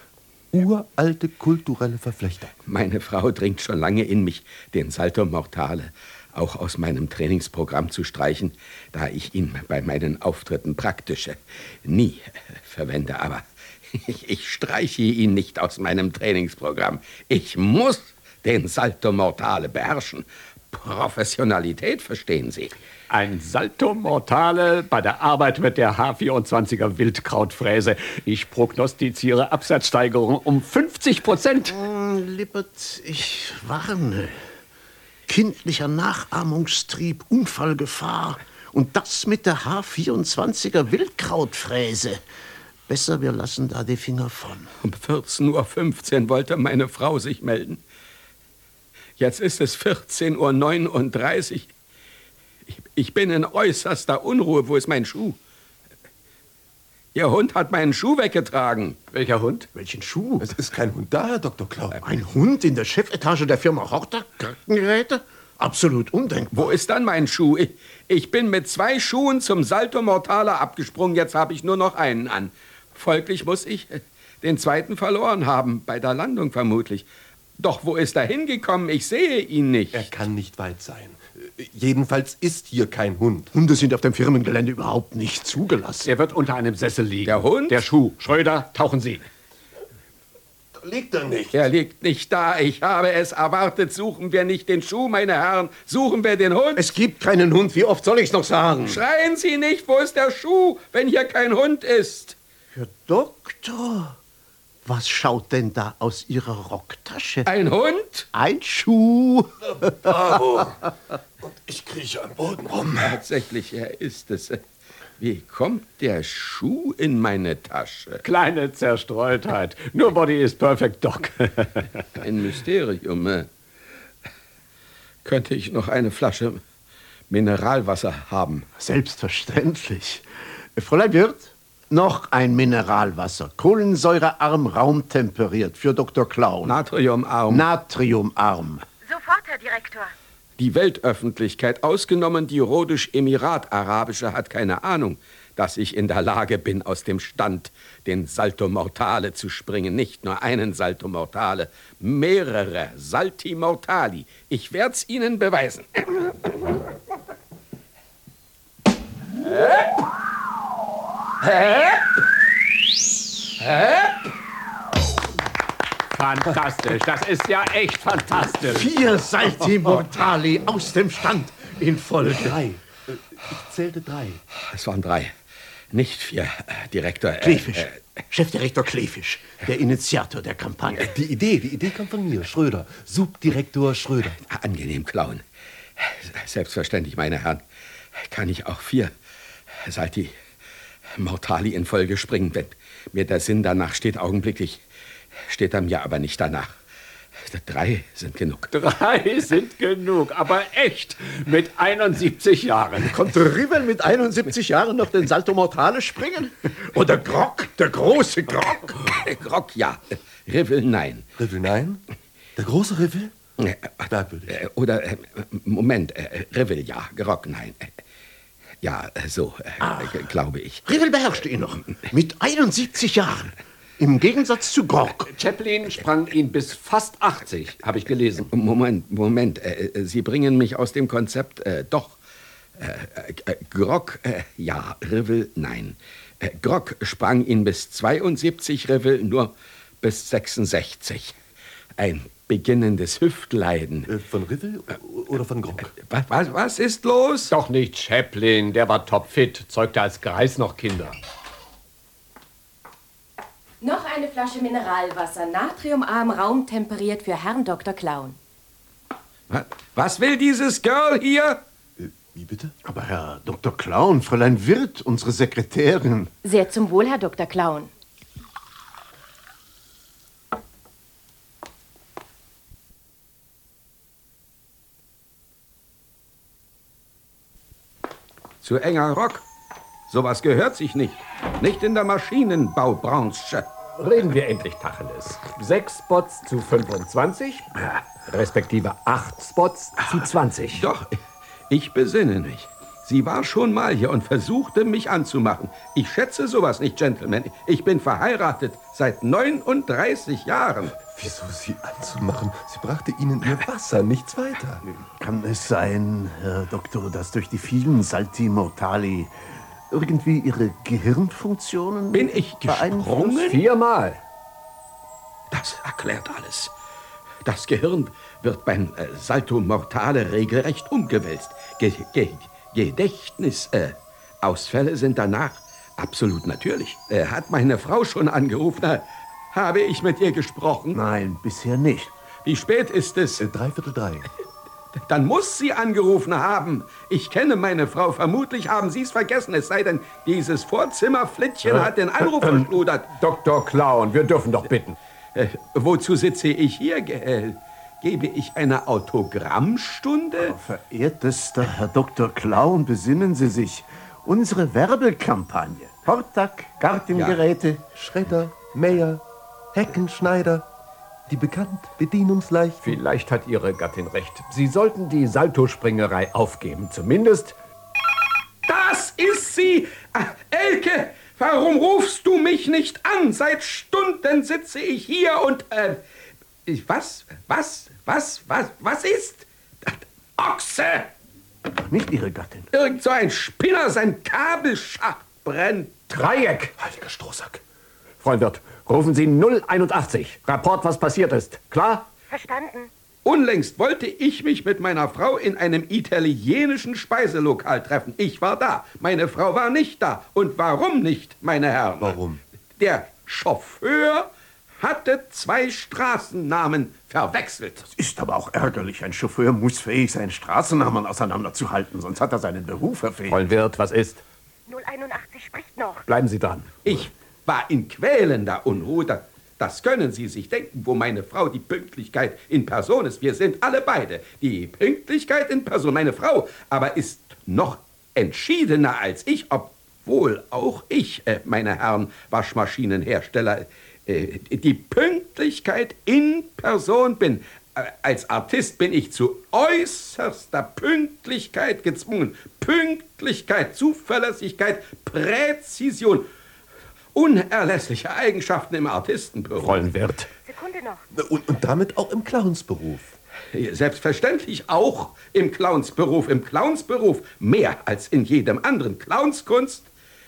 Uralte kulturelle Verflechtung. Meine Frau dringt schon lange in mich, den Salto Mortale auch aus meinem Trainingsprogramm zu streichen, da ich ihn bei meinen Auftritten praktisch nie verwende. Aber ich, ich streiche ihn nicht aus meinem Trainingsprogramm. Ich muss den Salto Mortale beherrschen. Professionalität, verstehen Sie? Ein Salto Mortale bei der Arbeit mit der H vierundzwanziger Wildkrautfräse. Ich prognostiziere Absatzsteigerung um fünfzig Prozent. Oh, Lippert, ich warne. Kindlicher Nachahmungstrieb, Unfallgefahr. Und das mit der H vierundzwanziger Wildkrautfräse. Besser, wir lassen da die Finger von. Um vierzehn Uhr fünfzehn wollte meine Frau sich melden. Jetzt ist es vierzehn Uhr neununddreißig. Ich, ich bin in äußerster Unruhe. Wo ist mein Schuh? Ihr Hund hat meinen Schuh weggetragen. Welcher Hund? Welchen Schuh? Es ist kein Hund da, Herr Doktor Clown. Ein Hund in der Chefetage der Firma Horter Krankengeräte? Absolut undenkbar. Wo ist dann mein Schuh? Ich, ich bin mit zwei Schuhen zum Salto Mortale abgesprungen. Jetzt habe ich nur noch einen an. Folglich muss ich den zweiten verloren haben. Bei der Landung vermutlich. Doch wo ist er hingekommen? Ich sehe ihn nicht. Er kann nicht weit sein. Jedenfalls ist hier kein Hund. Hunde sind auf dem Firmengelände überhaupt nicht zugelassen. Er wird unter einem Sessel liegen. Der Hund? Der Schuh. Schröder, tauchen Sie. Da liegt er nicht. Er liegt nicht da. Ich habe es erwartet. Suchen wir nicht den Schuh, meine Herren. Suchen wir den Hund. Es gibt keinen Hund. Wie oft soll ich's noch sagen? Schreien Sie nicht. Wo ist der Schuh, wenn hier kein Hund ist? Herr Doktor, was schaut denn da aus Ihrer Rocktasche? Ein Hund? Ein Schuh. Bravo. Und ich krieche am Boden rum. Tatsächlich, er ist es. Wie kommt der Schuh in meine Tasche? Kleine Zerstreutheit. Nobody is perfect, Doc. Ein Mysterium. äh. Könnte ich noch eine Flasche Mineralwasser haben? Selbstverständlich. Fräulein Wirth, noch ein Mineralwasser. Kohlensäurearm, raumtemperiert für Doktor Clown. Natriumarm. Natriumarm. Sofort, Herr Direktor. Die Weltöffentlichkeit, ausgenommen die Rhodisch-Emirat-Arabische, hat keine Ahnung, dass ich in der Lage bin, aus dem Stand den Salto Mortale zu springen. Nicht nur einen Salto Mortale, mehrere Salti Mortali. Ich werde es Ihnen beweisen. Fantastisch. Das ist ja echt fantastisch. Vier Salti Mortali aus dem Stand in Folge. Drei. Ich zählte drei. Es waren drei, nicht vier, äh, Direktor. Äh, Klefisch. Äh, Chefdirektor Klefisch, der Initiator der Kampagne. Die Idee, die Idee kam von mir, Schröder. Subdirektor Schröder. angenehm, Clown. Selbstverständlich, meine Herren, kann ich auch vier Salti Mortali in Folge springen, wenn mir der Sinn danach steht, augenblicklich. Steht er mir aber nicht danach. Drei sind genug. Drei sind genug, aber echt. Mit einundsiebzig Jahren. Konnte Rivel mit einundsiebzig Jahren noch den Salto Mortale springen? Oder Grog, der große Grog? Grog, ja. Rivel, nein. Rivel, nein? Der große Rivel? Äh, Merkwürdig. äh, Oder, äh, Moment, äh, Rivel, ja. Grog, nein. Äh, Ja, äh, so, äh, g- glaube ich. Rivel beherrschte ihn noch. Mit einundsiebzig Jahren. Im Gegensatz zu Grog. Chaplin sprang ihn bis fast achtzig, habe ich gelesen. Moment, Moment. Äh, äh, Sie bringen mich aus dem Konzept. Äh, doch. Äh, äh, Grog, äh, ja. Rivel, nein. Äh, Grog sprang ihn bis zweiundsiebzig, Rivel nur bis sechsundsechzig. Ein beginnendes Hüftleiden. Äh, Von Rivel oder von Grog? Was, was, was ist los? Doch nicht Chaplin, der war topfit, zeugte als Greis noch Kinder. Noch eine Flasche Mineralwasser, natriumarm, raumtemperiert für Herrn Doktor Clown. Was will dieses Girl hier? Äh, wie bitte? Aber Herr Doktor Clown, Fräulein Wirth, unsere Sekretärin. Sehr zum Wohl, Herr Doktor Clown. Zu enger Rock. Sowas gehört sich nicht. Nicht in der Maschinenbaubranche. Reden wir endlich Tacheles. Sechs Spots zu fünfundzwanzig, respektive acht Spots zu zwanzig. Doch, ich besinne mich. Sie war schon mal hier und versuchte, mich anzumachen. Ich schätze sowas nicht, Gentlemen. Ich bin verheiratet seit neununddreißig Jahren. Wieso sie anzumachen? Sie brachte Ihnen ihr Wasser, nichts weiter. Kann es sein, Herr Doktor, dass durch die vielen Salti Mortali irgendwie Ihre Gehirnfunktionen Bin ich gesprungen? Viermal. Das erklärt alles. Das Gehirn wird beim äh, Salto Mortale regelrecht umgewälzt. Ge Ge Gedächtnisausfälle äh, sind danach absolut natürlich. Äh, hat meine Frau schon angerufen? Äh, habe ich mit ihr gesprochen? Nein, bisher nicht. Wie spät ist es? Äh, dreiviertel drei. Dann muss sie angerufen haben. Ich kenne meine Frau. Vermutlich haben Sie es vergessen. Es sei denn, dieses Vorzimmerflittchen äh, hat den Anruf äh, verschludert. Doktor Clown, wir dürfen doch bitten. Äh, wozu sitze ich hier, Gehell? Gebe ich eine Autogrammstunde? Oh, verehrtester Herr Doktor Clown, besinnen Sie sich. Unsere Werbekampagne. Hortak, Gartengeräte. Ja. Schredder, Mäher, Heckenschneider. Die bekannt, bedienungsleicht. Vielleicht hat Ihre Gattin recht. Sie sollten die Saltospringerei aufgeben. Zumindest... Das ist sie! Ah, Elke, warum rufst du mich nicht an? Seit Stunden sitze ich hier und... Äh, was? Was? Was? Was? Was ist? Ochse! Nicht Ihre Gattin. Irgend so ein Spinner, sein Kabelschacht brennt. Dreieck! Heiliger Strohsack. Freund Wirt, rufen Sie null einundachtzig. Rapport, was passiert ist. Klar? Verstanden. Unlängst wollte ich mich mit meiner Frau in einem italienischen Speiselokal treffen. Ich war da. Meine Frau war nicht da. Und warum nicht, meine Herren? Warum? Der Chauffeur hatte zwei Straßennamen verwechselt. Das ist aber auch ärgerlich. Ein Chauffeur muss fähig sein, Straßennamen auseinanderzuhalten, sonst hat er seinen Beruf verfehlt. Freund Wirt, was ist? null einundachtzig spricht noch. Bleiben Sie dran. Ich war in quälender Unruhe. Das können Sie sich denken, wo meine Frau die Pünktlichkeit in Person ist. Wir sind alle beide die Pünktlichkeit in Person. Meine Frau aber ist noch entschiedener als ich, obwohl auch ich, äh, meine Herren Waschmaschinenhersteller, äh, die Pünktlichkeit in Person bin. Äh, als Artist bin ich zu äußerster Pünktlichkeit gezwungen. Pünktlichkeit, Zuverlässigkeit, Präzision. Unerlässliche Eigenschaften im Artistenberuf. Freund Wirt. Sekunde noch. Und, und damit auch im Clownsberuf. Selbstverständlich auch im Clownsberuf. Im Clownsberuf mehr als in jedem anderen. Clownskunst,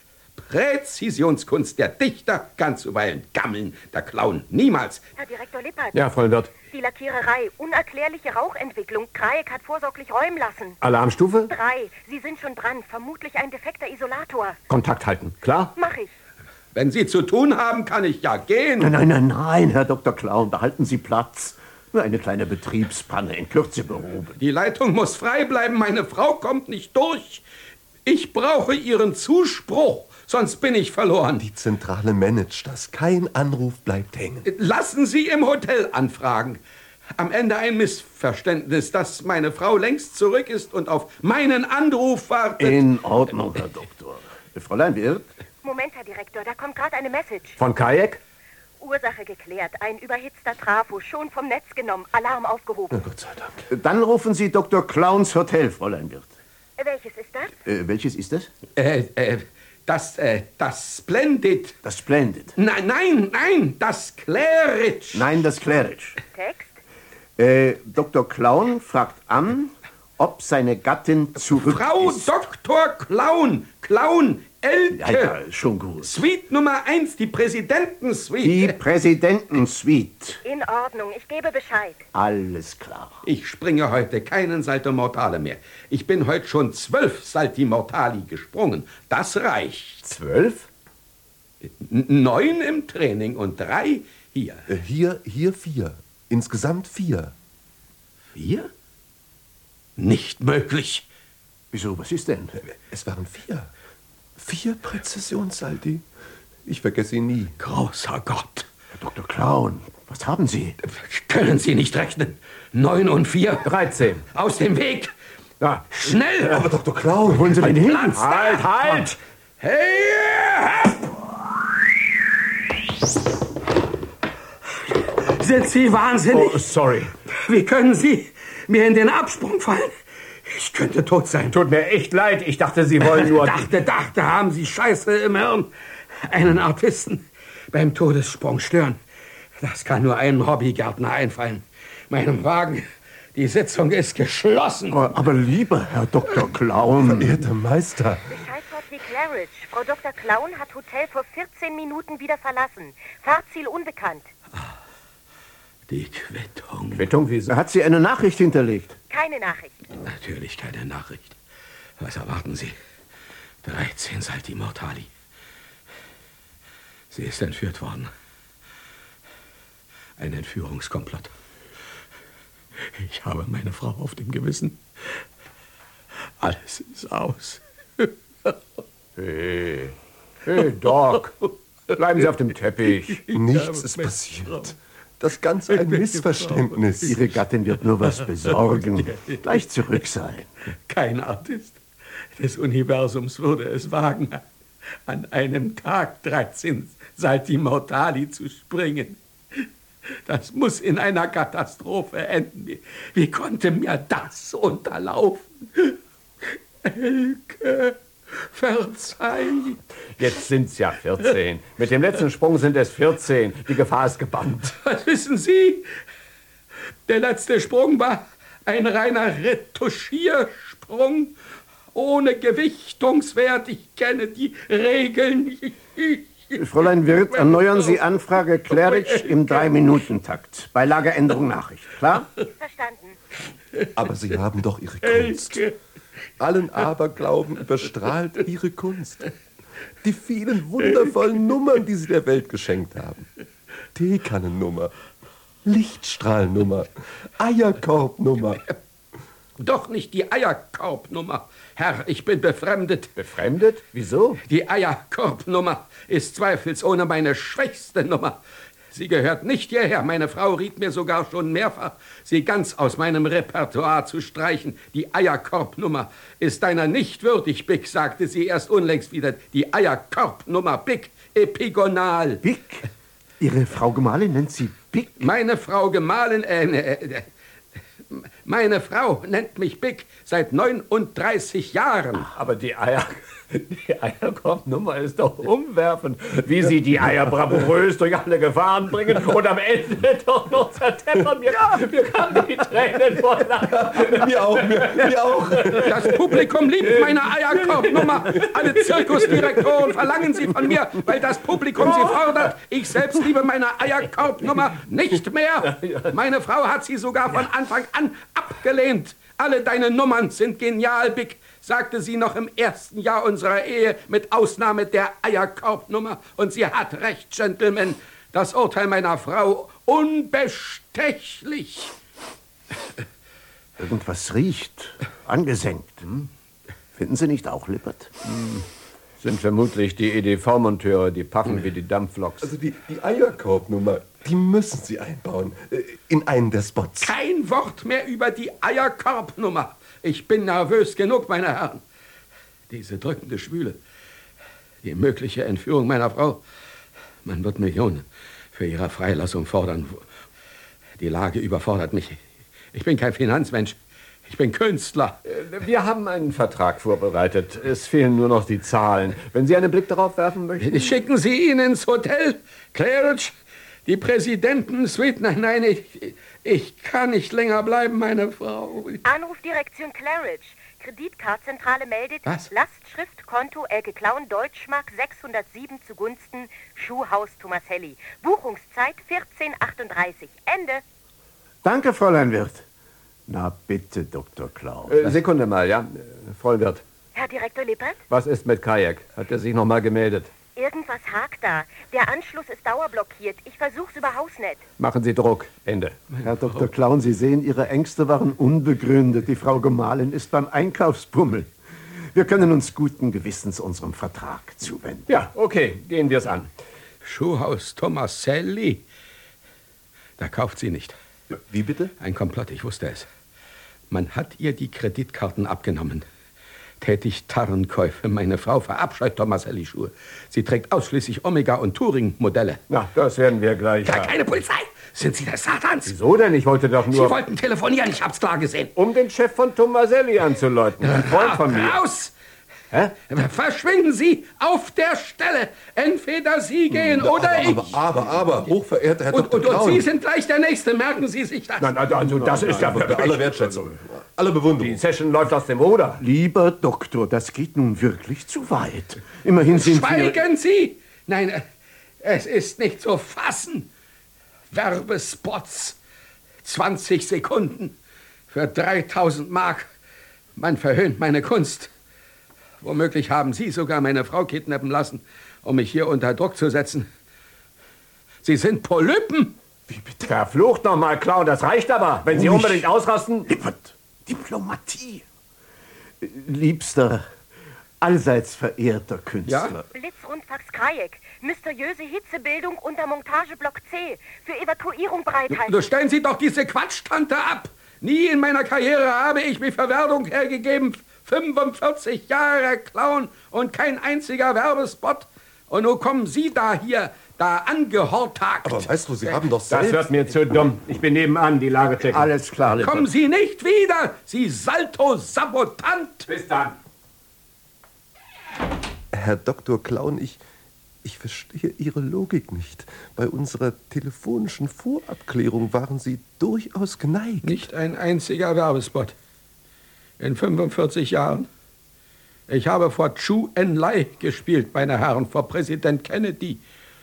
Präzisionskunst. Der Dichter kann zuweilen gammeln, der Clown niemals. Herr Direktor Lippert. Ja, Freund Wirt. Die Lackiererei. Unerklärliche Rauchentwicklung. Krajek hat vorsorglich räumen lassen. Alarmstufe? Drei. Sie sind schon dran. Vermutlich ein defekter Isolator. Kontakt halten. Klar? Mach ich. Wenn Sie zu tun haben, kann ich ja gehen. Nein, nein, nein, nein, Herr Doktor Clown, behalten Sie Platz. Nur eine kleine Betriebspanne, in Kürze behoben. Die Leitung muss frei bleiben. Meine Frau kommt nicht durch. Ich brauche Ihren Zuspruch, sonst bin ich verloren. Die Zentrale managt das. Kein Anruf bleibt hängen. Lassen Sie im Hotel anfragen. Am Ende ein Missverständnis, dass meine Frau längst zurück ist und auf meinen Anruf wartet. In Ordnung, Herr Doktor. Fräulein Wirth? Moment, Herr Direktor, da kommt gerade eine Message. Von Kajek? Ursache geklärt. Ein überhitzter Trafo, schon vom Netz genommen. Alarm aufgehoben. Na Gott sei Dank. Dann rufen Sie Doktor Clowns Hotel, Fräulein Wirth. Welches ist das? Äh, welches ist das? Äh, äh, das, äh, das Splendid. Das Splendid. Nein, nein, nein, das Claridge. Nein, das Claridge. Text? Äh, Doktor Clown fragt an, ob seine Gattin zurück Frau ist. Doktor Clown, Clown, Elke. Ja, ja, schon gut. Suite Nummer eins, die Präsidentensuite. Die Präsidentensuite. In Ordnung, ich gebe Bescheid. Alles klar. Ich springe heute keinen Salto Mortale mehr. Ich bin heute schon zwölf Salti Mortali gesprungen. Das reicht. Zwölf? Neun im Training und drei hier. Äh, Hier, hier vier. Insgesamt vier. Vier? Nicht möglich. Wieso, was ist denn? Es waren vier. Vier Präzisionssalti. Ich vergesse ihn nie. Großer Gott. Herr Doktor Clown, was haben Sie? Können Sie nicht rechnen? Neun und vier. dreizehn. Aus dem Weg. Ja, Schnell. Aber Doktor Clown, holen Sie den hin. Platz da. Halt, halt! Hey! Sind Sie wahnsinnig? Oh, sorry. Wie können Sie mir in den Absprung fallen? Ich könnte tot sein. Tut mir echt leid. Ich dachte, Sie wollen nur... Dachte, dachte, haben Sie Scheiße im Hirn. Einen Artisten beim Todessprung stören. Das kann nur einem Hobbygärtner einfallen. Meinem Wagen, die Sitzung ist geschlossen. Aber, aber lieber Herr Doktor Clown. verehrter Meister. Bescheid P. Claridge. Frau Doktor Clown hat Hotel vor vierzehn Minuten wieder verlassen. Fahrziel unbekannt. Die Quittung. Quittung, wieso? Hat sie eine Nachricht hinterlegt? Keine Nachricht. Natürlich keine Nachricht. Was erwarten Sie? dreizehn Salti Mortali. Sie ist entführt worden. Ein Entführungskomplott. Ich habe meine Frau auf dem Gewissen. Alles ist aus. Hey, hey, Doc. Bleiben Sie auf dem Teppich. Nichts ist passiert. Das Ganze ein Missverständnis. Ihre Gattin wird nur was besorgen. Gleich zurück sein. Kein Artist des Universums würde es wagen, an einem Tag dreizehn Salti Mortali zu springen. Das muss in einer Katastrophe enden. Wie, wie konnte mir das unterlaufen? Elke, verzeih. Jetzt sind's ja vierzehn. Mit dem letzten Sprung sind es vierzehn. Die Gefahr ist gebannt. Was wissen Sie? Der letzte Sprung war ein reiner Retuschiersprung ohne Gewichtungswert. Ich kenne die Regeln. Fräulein Wirth, erneuern Sie Anfrage Claridge im Drei-Minuten-Takt. Bei Lageränderung Nachricht. Klar? Verstanden. Aber Sie haben doch Ihre Kunst. Elke. Allen Aberglauben überstrahlt Ihre Kunst. Die vielen wundervollen Nummern, die Sie der Welt geschenkt haben. Teekannennummer, Lichtstrahlnummer, Eierkorbnummer. Doch nicht die Eierkorbnummer. Herr, ich bin befremdet. Befremdet? Wieso? Die Eierkorbnummer ist zweifelsohne meine schwächste Nummer. Sie gehört nicht hierher. Meine Frau riet mir sogar schon mehrfach, sie ganz aus meinem Repertoire zu streichen. Die Eierkorbnummer ist deiner nicht würdig, Big, sagte sie erst unlängst wieder. Die Eierkorbnummer, Big, epigonal. Big? Ihre Frau Gemahlin nennt Sie Big? Meine Frau Gemahlin, äh, äh, meine Frau nennt mich Big seit neununddreißig Jahren. Aber die Eier... Die Eierkorbnummer ist doch umwerfend. Wie Sie die Eier bravourös durch alle Gefahren bringen und am Ende doch noch zerteppern. Mir, ja. mir kamen die Tränen vor Lachen. Mir auch, mir, mir auch. Das Publikum liebt meine Eierkorbnummer. Alle Zirkusdirektoren verlangen sie von mir, weil das Publikum sie fordert. Ich selbst liebe meine Eierkorbnummer nicht mehr. Meine Frau hat sie sogar von Anfang an abgelehnt. Alle deine Nummern sind genial, Big, sagte sie noch im ersten Jahr unserer Ehe, mit Ausnahme der Eierkorbnummer. Und sie hat recht, Gentlemen. Das Urteil meiner Frau unbestechlich. Irgendwas riecht. Angesenkt. Hm? Finden Sie nicht auch, Lippert? Hm. Sind vermutlich die E D V-Monteure, die paffen wie die Dampfloks. Also die, die Eierkorbnummer, die müssen Sie einbauen. äh, In einen der Spots. Kein Wort mehr über die Eierkorbnummer. Ich bin nervös genug, meine Herren. Diese drückende Schwüle, die mögliche Entführung meiner Frau. Man wird Millionen für ihre Freilassung fordern. Die Lage überfordert mich. Ich bin kein Finanzmensch. Ich bin Künstler. Wir haben einen Vertrag vorbereitet. Es fehlen nur noch die Zahlen. Wenn Sie einen Blick darauf werfen möchten. Schicken Sie ihn ins Hotel, Claridge. Die Präsidentensuite. Nein, nein, ich, ich kann nicht länger bleiben, meine Frau. Anrufdirektion Claridge. Kreditkartzentrale meldet. Was? Lastschrift, Konto, Elke Clown, Deutschmark sechshundertsieben zugunsten Schuhhaus Thomaselli. Buchungszeit vierzehn Uhr achtunddreißig. Ende. Danke, Fräulein Wirth. Na bitte, Doktor Clown. Äh, Sekunde mal, ja? Äh, Frau Wirth. Herr Direktor Lippert? Was ist mit Kajak? Hat er sich noch mal gemeldet? Er Irgendwas hakt da. Der Anschluss ist dauerblockiert. Ich versuch's über Hausnet. Machen Sie Druck. Ende. Herr Doktor Klaun, Sie sehen, Ihre Ängste waren unbegründet. Die Frau Gemahlin ist beim Einkaufsbummel. Wir können uns guten Gewissens unserem Vertrag zuwenden. Ja, okay, gehen wir es an. Schuhhaus Tomaselli. Da kauft sie nicht. Wie bitte? Ein Komplott, ich wusste es. Man hat ihr die Kreditkarten abgenommen. Tätigt Tarnkäufe. Meine Frau verabscheut Tomaselli-Schuhe. Sie trägt ausschließlich Omega- und Touring-Modelle. Na, das werden wir gleich Ja, haben. keine Polizei! Sind Sie des Satans? Wieso denn? Ich wollte doch nur... Sie wollten telefonieren, ich hab's klar gesehen. Um den Chef von Tomaselli anzuläuten. Ein Freund von mir. Raus! Hä? Verschwinden Sie auf der Stelle. Entweder Sie gehen oder ich. Aber, aber, aber, hochverehrter Herr Und, Doktor und, und Klaun. Sie sind gleich der Nächste. Merken Sie sich das. Nein, nein, also das ist ja Bei aller wirklich... Wertschätzung, aller Bewunderung. Die Session läuft aus dem Ruder. Lieber Doktor, das geht nun wirklich zu weit. Immerhin sind wir... Schweigen Sie! Nein, äh, es ist nicht zu fassen. Werbespots. zwanzig Sekunden für dreitausend Mark. Man verhöhnt meine Kunst. Womöglich haben Sie sogar meine Frau kidnappen lassen, um mich hier unter Druck zu setzen. Sie sind Polypen. Wie bitte? Verflucht noch mal, Clown, das reicht aber. Wenn Sie Ruhig. unbedingt ausrasten... Lippert, Diplomatie. Liebster, allseits verehrter Künstler. Blitzrundfax Krajek. Mysteriöse Hitzebildung unter Montageblock C. Für Evakuierung bereithalten. Du stellen Sie doch diese Quatschtante ab. Nie in meiner Karriere habe ich mich für Werbung hergegeben. fünfundvierzig Jahre Clown und kein einziger Werbespot. Und nun kommen Sie da hier, da angehortagt. Aber weißt du, Sie haben doch Das selbst... wird mir zu dumm. Ich bin nebenan, die Lage checken. Alles klar, Lippert. Kommen Sie nicht wieder, Sie Salto-Sabotant. Bis dann. Herr Doktor Klaun, ich, ich verstehe Ihre Logik nicht. Bei unserer telefonischen Vorabklärung waren Sie durchaus geneigt. Nicht ein einziger Werbespot. In fünfundvierzig Jahren. Ich habe vor Chu Enlai gespielt, meine Herren, vor Präsident Kennedy,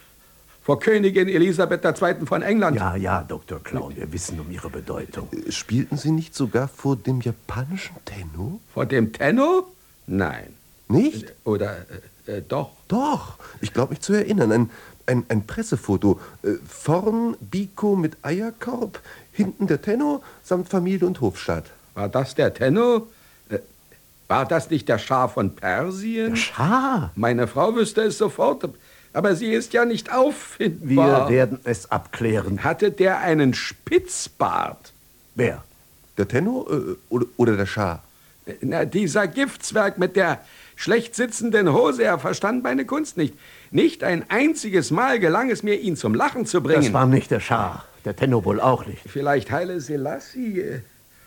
vor Königin Elisabeth der Zweite von England. Ja, ja, Doktor Klaun, wir wissen um Ihre Bedeutung. Spielten Sie nicht sogar vor dem japanischen Tenno? Vor dem Tenno? Nein. Nicht? Oder äh, äh, doch. Doch, ich glaube mich zu erinnern. Ein, ein, ein Pressefoto. Äh, vorn Biko mit Eierkorb, hinten der Tenno samt Familie und Hofstaat. War das der Tenno? Äh, war das nicht der Schah von Persien? Schah, Meine Frau wüsste es sofort, aber sie ist ja nicht wir auffindbar. werden es abklären. Hatte der einen Spitzbart? Wer? Der Tenno äh, oder, oder der Schah? Na, dieser Giftswerk mit der schlecht sitzenden Hose, er verstand meine Kunst nicht. Nicht ein einziges Mal gelang es mir, ihn zum Lachen zu bringen. Das war nicht der Schah. Der Tenno wohl auch nicht. Vielleicht Haile Selassie äh,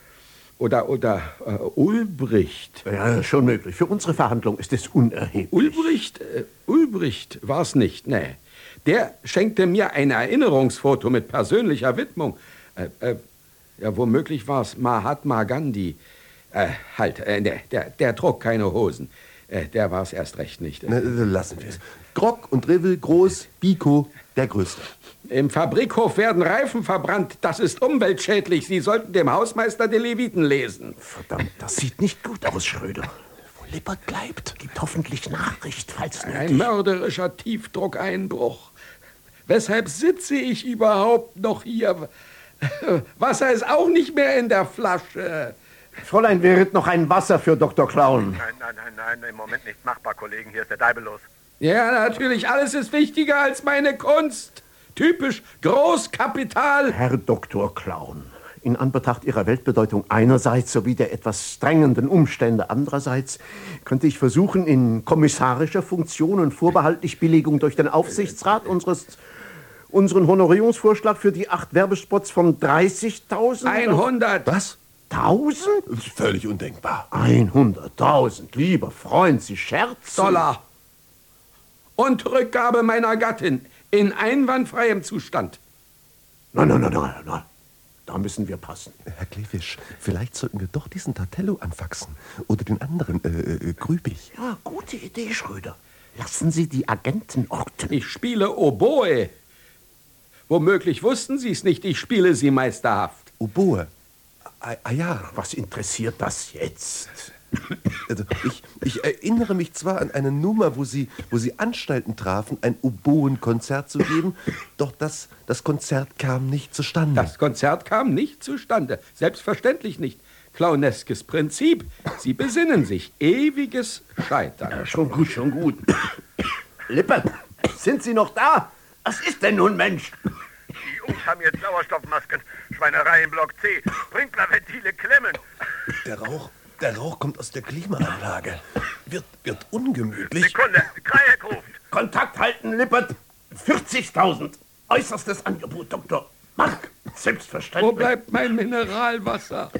oder, oder äh, Ulbricht. Ja, schon möglich. Für unsere Verhandlung ist es unerheblich. Ulbricht, äh, Ulbricht war es nicht, nee. Der schenkte mir ein Erinnerungsfoto mit persönlicher Widmung. Äh, äh, ja, womöglich war es Mahatma Gandhi. Äh, halt, äh, der, der, der trug keine Hosen. Äh, der war es erst recht nicht. Na, lassen wir es. Grog und Revell groß, Biko der Größte. Im Fabrikhof werden Reifen verbrannt. Das ist umweltschädlich. Sie sollten dem Hausmeister die Leviten lesen. Verdammt, das sieht nicht gut aus, Schröder. Wo Lippert bleibt, gibt hoffentlich Nachricht, falls Ein nötig. mörderischer Tiefdruckeinbruch. Weshalb sitze ich überhaupt noch hier? Wasser ist auch nicht mehr in der Flasche. Fräulein Wirth, noch ein Wasser für Doktor Klaun. Nein, nein, nein, nein, im Moment nicht machbar, Kollegen. Hier ist der Deibel los. Ja, natürlich, alles ist wichtiger als meine Kunst. Typisch Großkapital. Herr Doktor Klaun, in Anbetracht Ihrer Weltbedeutung einerseits sowie der etwas strengenden Umstände andererseits könnte ich versuchen, in kommissarischer Funktion und vorbehaltlich Billigung durch den Aufsichtsrat unseres, unseren Honorierungsvorschlag für die acht Werbespots von dreißigtausend... hundert. Was? Tausend? Völlig undenkbar. hunderttausend, lieber Freund, Sie scherzen. Dollar. Und Rückgabe meiner Gattin in einwandfreiem Zustand. Nein, nein, nein, nein, nein. Da müssen wir passen. Herr Klefisch, vielleicht sollten wir doch diesen Tartello anfaxen. Oder den anderen, äh, äh, Grübig. Ja, gute Idee, Schröder. Lassen Sie die Agenten orten. Ich spiele Oboe. Womöglich wussten Sie es nicht, ich spiele sie meisterhaft. Oboe. Ah, ah ja. Was interessiert das jetzt? Also ich, ich erinnere mich zwar an eine Nummer, wo Sie, wo Sie Anstalten trafen, ein Oboenkonzert zu geben, doch das, das Konzert kam nicht zustande. Das Konzert kam nicht zustande. Selbstverständlich nicht. Clowneskes Prinzip. Sie besinnen sich. Ewiges Scheitern. Ja, schon gut, schon gut. Lippert, sind Sie noch da? Was ist denn nun, Mensch? Die Jungs haben jetzt Sauerstoffmasken. Schweinerei im Block C. Sprinklerventile klemmen. Der Rauch, der Rauch kommt aus der Klimaanlage. Wird, wird ungemütlich. Sekunde, Krajek ruft. Kontakt halten, Lippert. vierzigtausend. Äußerstes Angebot, Doktor. Mark, selbstverständlich. Wo bleibt mein Mineralwasser?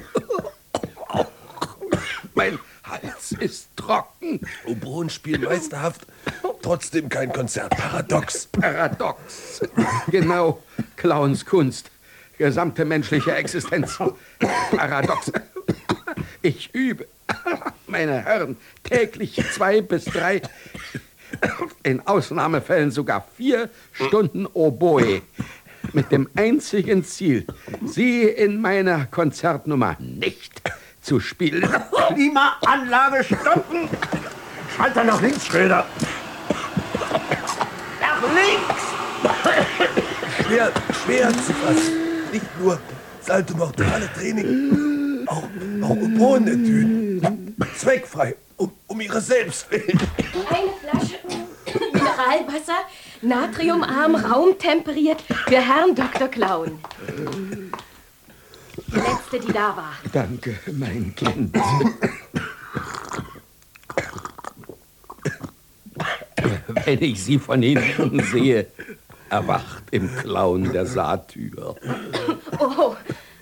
Mein Hals ist trocken. Oboen spielen meisterhaft, trotzdem kein Konzert. Paradox. Paradox. Genau, Clowns Kunst. Gesamte menschliche Existenz. Paradox. Ich übe, meine Herren, täglich zwei bis drei, in Ausnahmefällen sogar vier Stunden Oboe. Mit dem einzigen Ziel, Sie in meiner Konzertnummer nicht zu spielen. Klimaanlage stoppen. Schalter nach links, Schröder. Nach links. Schwer, schwer zu fassen. Nicht nur Salto Mortale Training, auch, auch Oboen-Etüden. Zweckfrei, um, um ihre selbst willen. Eine Flasche Mineralwasser, natriumarm, raumtemperiert für Herrn Doktor Clown. Die letzte, die da war. Danke, mein Kind. Wenn ich Sie von hinten sehe, erwacht im Clown der Satyr. Oh,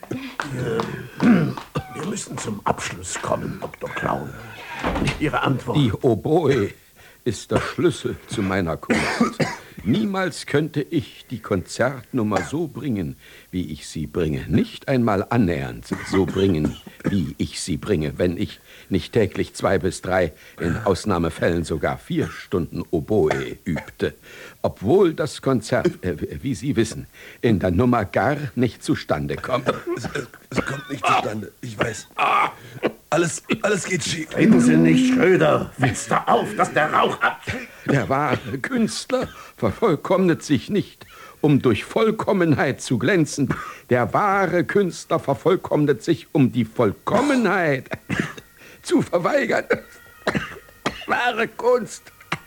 Wir müssen zum Abschluss kommen, Doktor Clown. Ihre Antwort. Die Oboe ist der Schlüssel zu meiner Kunst. Niemals könnte ich die Konzertnummer so bringen, wie ich sie bringe. Nicht einmal annähernd so bringen, wie ich sie bringe, wenn ich nicht täglich zwei bis drei, in Ausnahmefällen sogar vier Stunden Oboe übte. Obwohl das Konzert, äh, wie Sie wissen, in der Nummer gar nicht zustande kommt. Es, es, es kommt nicht zustande, ich weiß. Alles, alles geht schief. Reden Sie nicht, Schröder. Fenster auf, dass der Rauch abzieht. Der wahre Künstler vervollkommnet sich nicht, um durch Vollkommenheit zu glänzen. Der wahre Künstler vervollkommnet sich, um die Vollkommenheit zu verweigern. Wahre Kunst.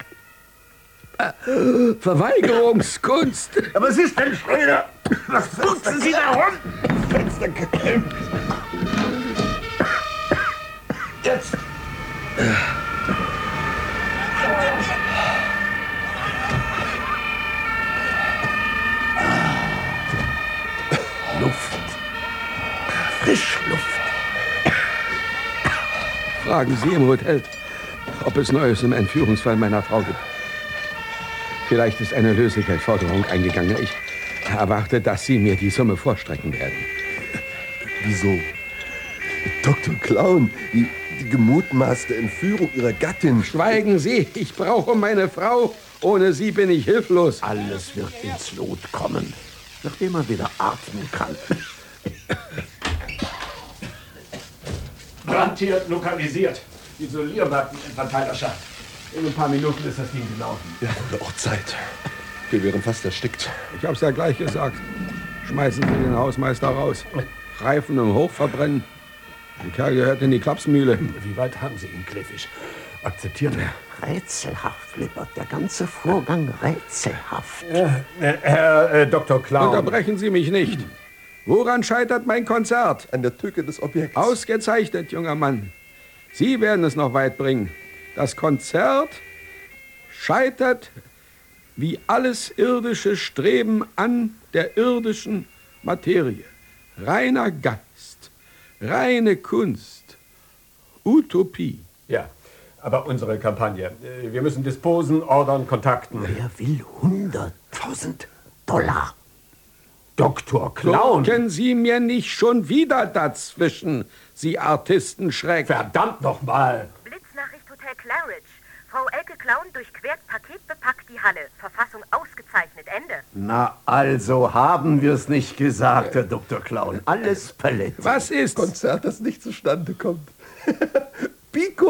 Verweigerungskunst. Aber was ist denn, Schröder? Was fuchsen Sie da rum? Fenster geklemmt. Jetzt. Luft. Frischluft. Fragen Sie im Hotel, ob es Neues im Entführungsfall meiner Frau gibt. Vielleicht ist eine Lösegeldforderung eingegangen. Ich erwarte, dass Sie mir die Summe vorstrecken werden. Wieso? Doktor Clown, die, die gemutmaßte Entführung Ihrer Gattin. Schweigen Sie, ich brauche meine Frau. Ohne sie bin ich hilflos. Alles wird ins Lot kommen, nachdem er wieder atmen kann. Garantiert lokalisiert. Isoliermatten in Verteilerschaft. In ein paar Minuten ist das Ding gelaufen. Ja, wurde auch Zeit. Wir wären fast erstickt. Ich hab's ja gleich gesagt. Schmeißen Sie den Hausmeister raus. Reifen im Hof verbrennen. Der Kerl gehört in die Klapsmühle. Wie weit haben Sie ihn, Kleffisch? Akzeptiert er? Rätselhaft, Lippert. Der ganze Vorgang rätselhaft. Äh, Herr äh, Doktor Clown. Unterbrechen Sie mich nicht. Woran scheitert mein Konzert? An der Tücke des Objekts. Ausgezeichnet, junger Mann. Sie werden es noch weit bringen. Das Konzert scheitert wie alles irdische Streben an der irdischen Materie. Reiner Geist, reine Kunst, Utopie. Ja, aber unsere Kampagne. äh, Wir müssen Disposen, ordern, kontakten. Wer will hunderttausend Dollar? Doktor Clown. Gucken Sie mir nicht schon wieder dazwischen, Sie Artistenschreck. Verdammt noch mal. Blitznachricht Hotel Claridge. Frau Elke Clown durchquert paketbepackt die Halle. Verfassung ausgezeichnet. Ende. Na, also haben wir es nicht gesagt, Herr Doktor Clown. Alles Paletti. Was ist? Konzert, das nicht zustande kommt. Pico.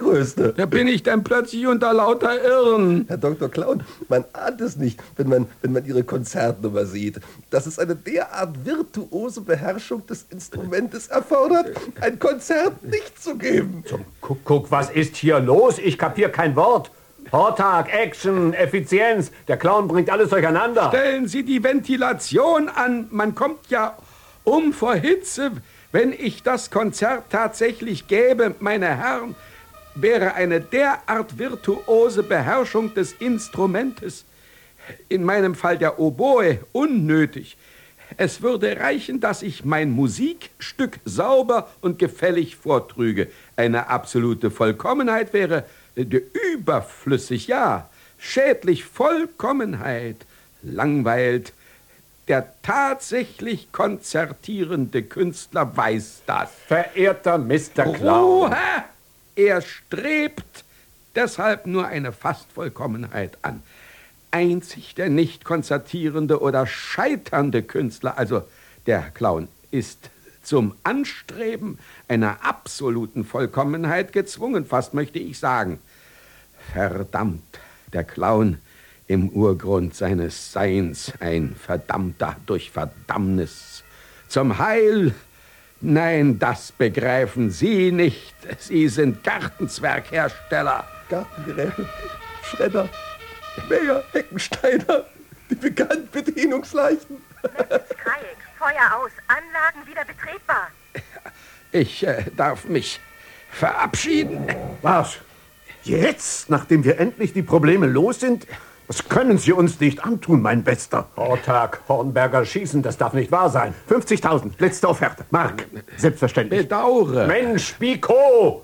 Größte. Da bin ich dann plötzlich unter lauter Irren. Herr Doktor Clown, man ahnt es nicht, wenn man, wenn man Ihre Konzertnummer sieht, dass es eine derart virtuose Beherrschung des Instrumentes erfordert, ein Konzert nicht zu geben. Zum Kuckuck, was ist hier los? Ich kapier kein Wort. Hortag, Action, Effizienz. Der Clown bringt alles durcheinander. Stellen Sie die Ventilation an. Man kommt ja um vor Hitze. Wenn ich das Konzert tatsächlich gäbe, meine Herren, wäre eine derart virtuose Beherrschung des Instrumentes, in meinem Fall der Oboe, unnötig. Es würde reichen, dass ich mein Musikstück sauber und gefällig vortrüge. Eine absolute Vollkommenheit wäre überflüssig, ja, schädlich. Vollkommenheit langweilt. Der tatsächlich konzertierende Künstler weiß das. Verehrter Mister Clown. Ruhe! Er strebt deshalb nur eine Fastvollkommenheit an. Einzig der nicht konzertierende oder scheiternde Künstler, also der Clown, ist zum Anstreben einer absoluten Vollkommenheit gezwungen, fast möchte ich sagen. Verdammt, der Clown im Urgrund seines Seins, ein Verdammter durch Verdammnis. Zum Heil? Nein, das begreifen Sie nicht. Sie sind Gartenzwerghersteller. Gartengeräte, Schredder, Mäher, Heckensteiner, die bekannten Bedienungsleichten. Letztes Dreieck, Feuer aus, Anlagen wieder betretbar. Ich äh, darf mich verabschieden. Was? Jetzt, nachdem wir endlich die Probleme los sind? Das können Sie uns nicht antun, mein Bester. Hortag, Hornberger schießen, das darf nicht wahr sein. fünfzigtausend, letzte Offerte. Mark, selbstverständlich. Bedaure. Mensch, Pico!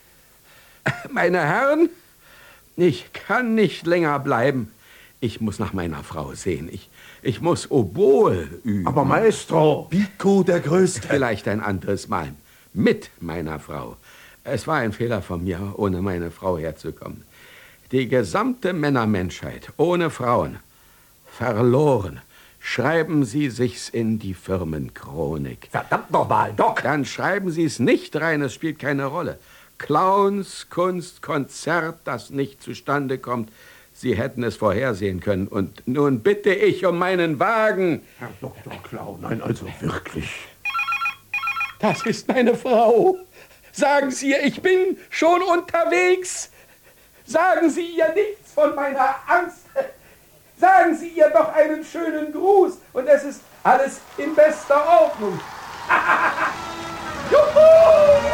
Meine Herren, ich kann nicht länger bleiben. Ich muss nach meiner Frau sehen. Ich, ich muss Oboe üben. Aber Maestro! Pico der Größte. Vielleicht ein anderes Mal. Mit meiner Frau. Es war ein Fehler von mir, ohne meine Frau herzukommen. Die gesamte Männermenschheit ohne Frauen verloren. Schreiben Sie sich's in die Firmenchronik. Verdammt nochmal, Doc! Dann schreiben Sie es nicht rein, es spielt keine Rolle. Clowns, Kunst, Konzert, das nicht zustande kommt. Sie hätten es vorhersehen können. Und nun bitte ich um meinen Wagen. Herr Doktor Clown, nein, also wirklich. Das ist meine Frau. Sagen Sie ihr, ich bin schon unterwegs. Sagen Sie ihr nichts von meiner Angst. Sagen Sie ihr doch einen schönen Gruß. Und es ist alles in bester Ordnung. Juhu!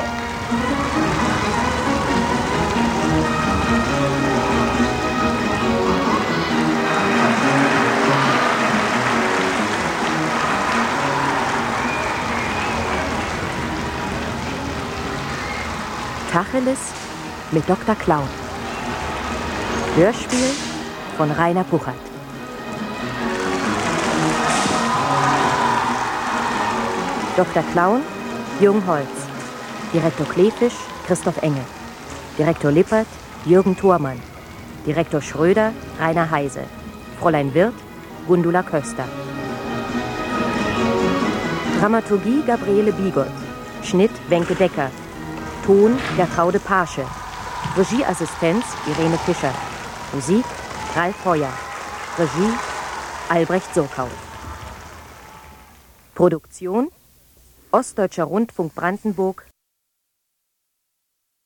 Tacheles mit Doktor Clown. Hörspiel von Rainer Puchert. Doktor Clown, Jürgen Holz. Direktor Kleefisch, Christoph Engel. Direktor Lippert, Jürgen Thormann. Direktor Schröder, Rainer Heise. Fräulein Wirth, Gundula Köster. Dramaturgie Gabriele Bigot. Schnitt Wenke Decker. Ton Gertraude Pasche. Regieassistenz Irene Fischer. Musik Ralf Heuer. Regie Albrecht Surkau. Produktion Ostdeutscher Rundfunk Brandenburg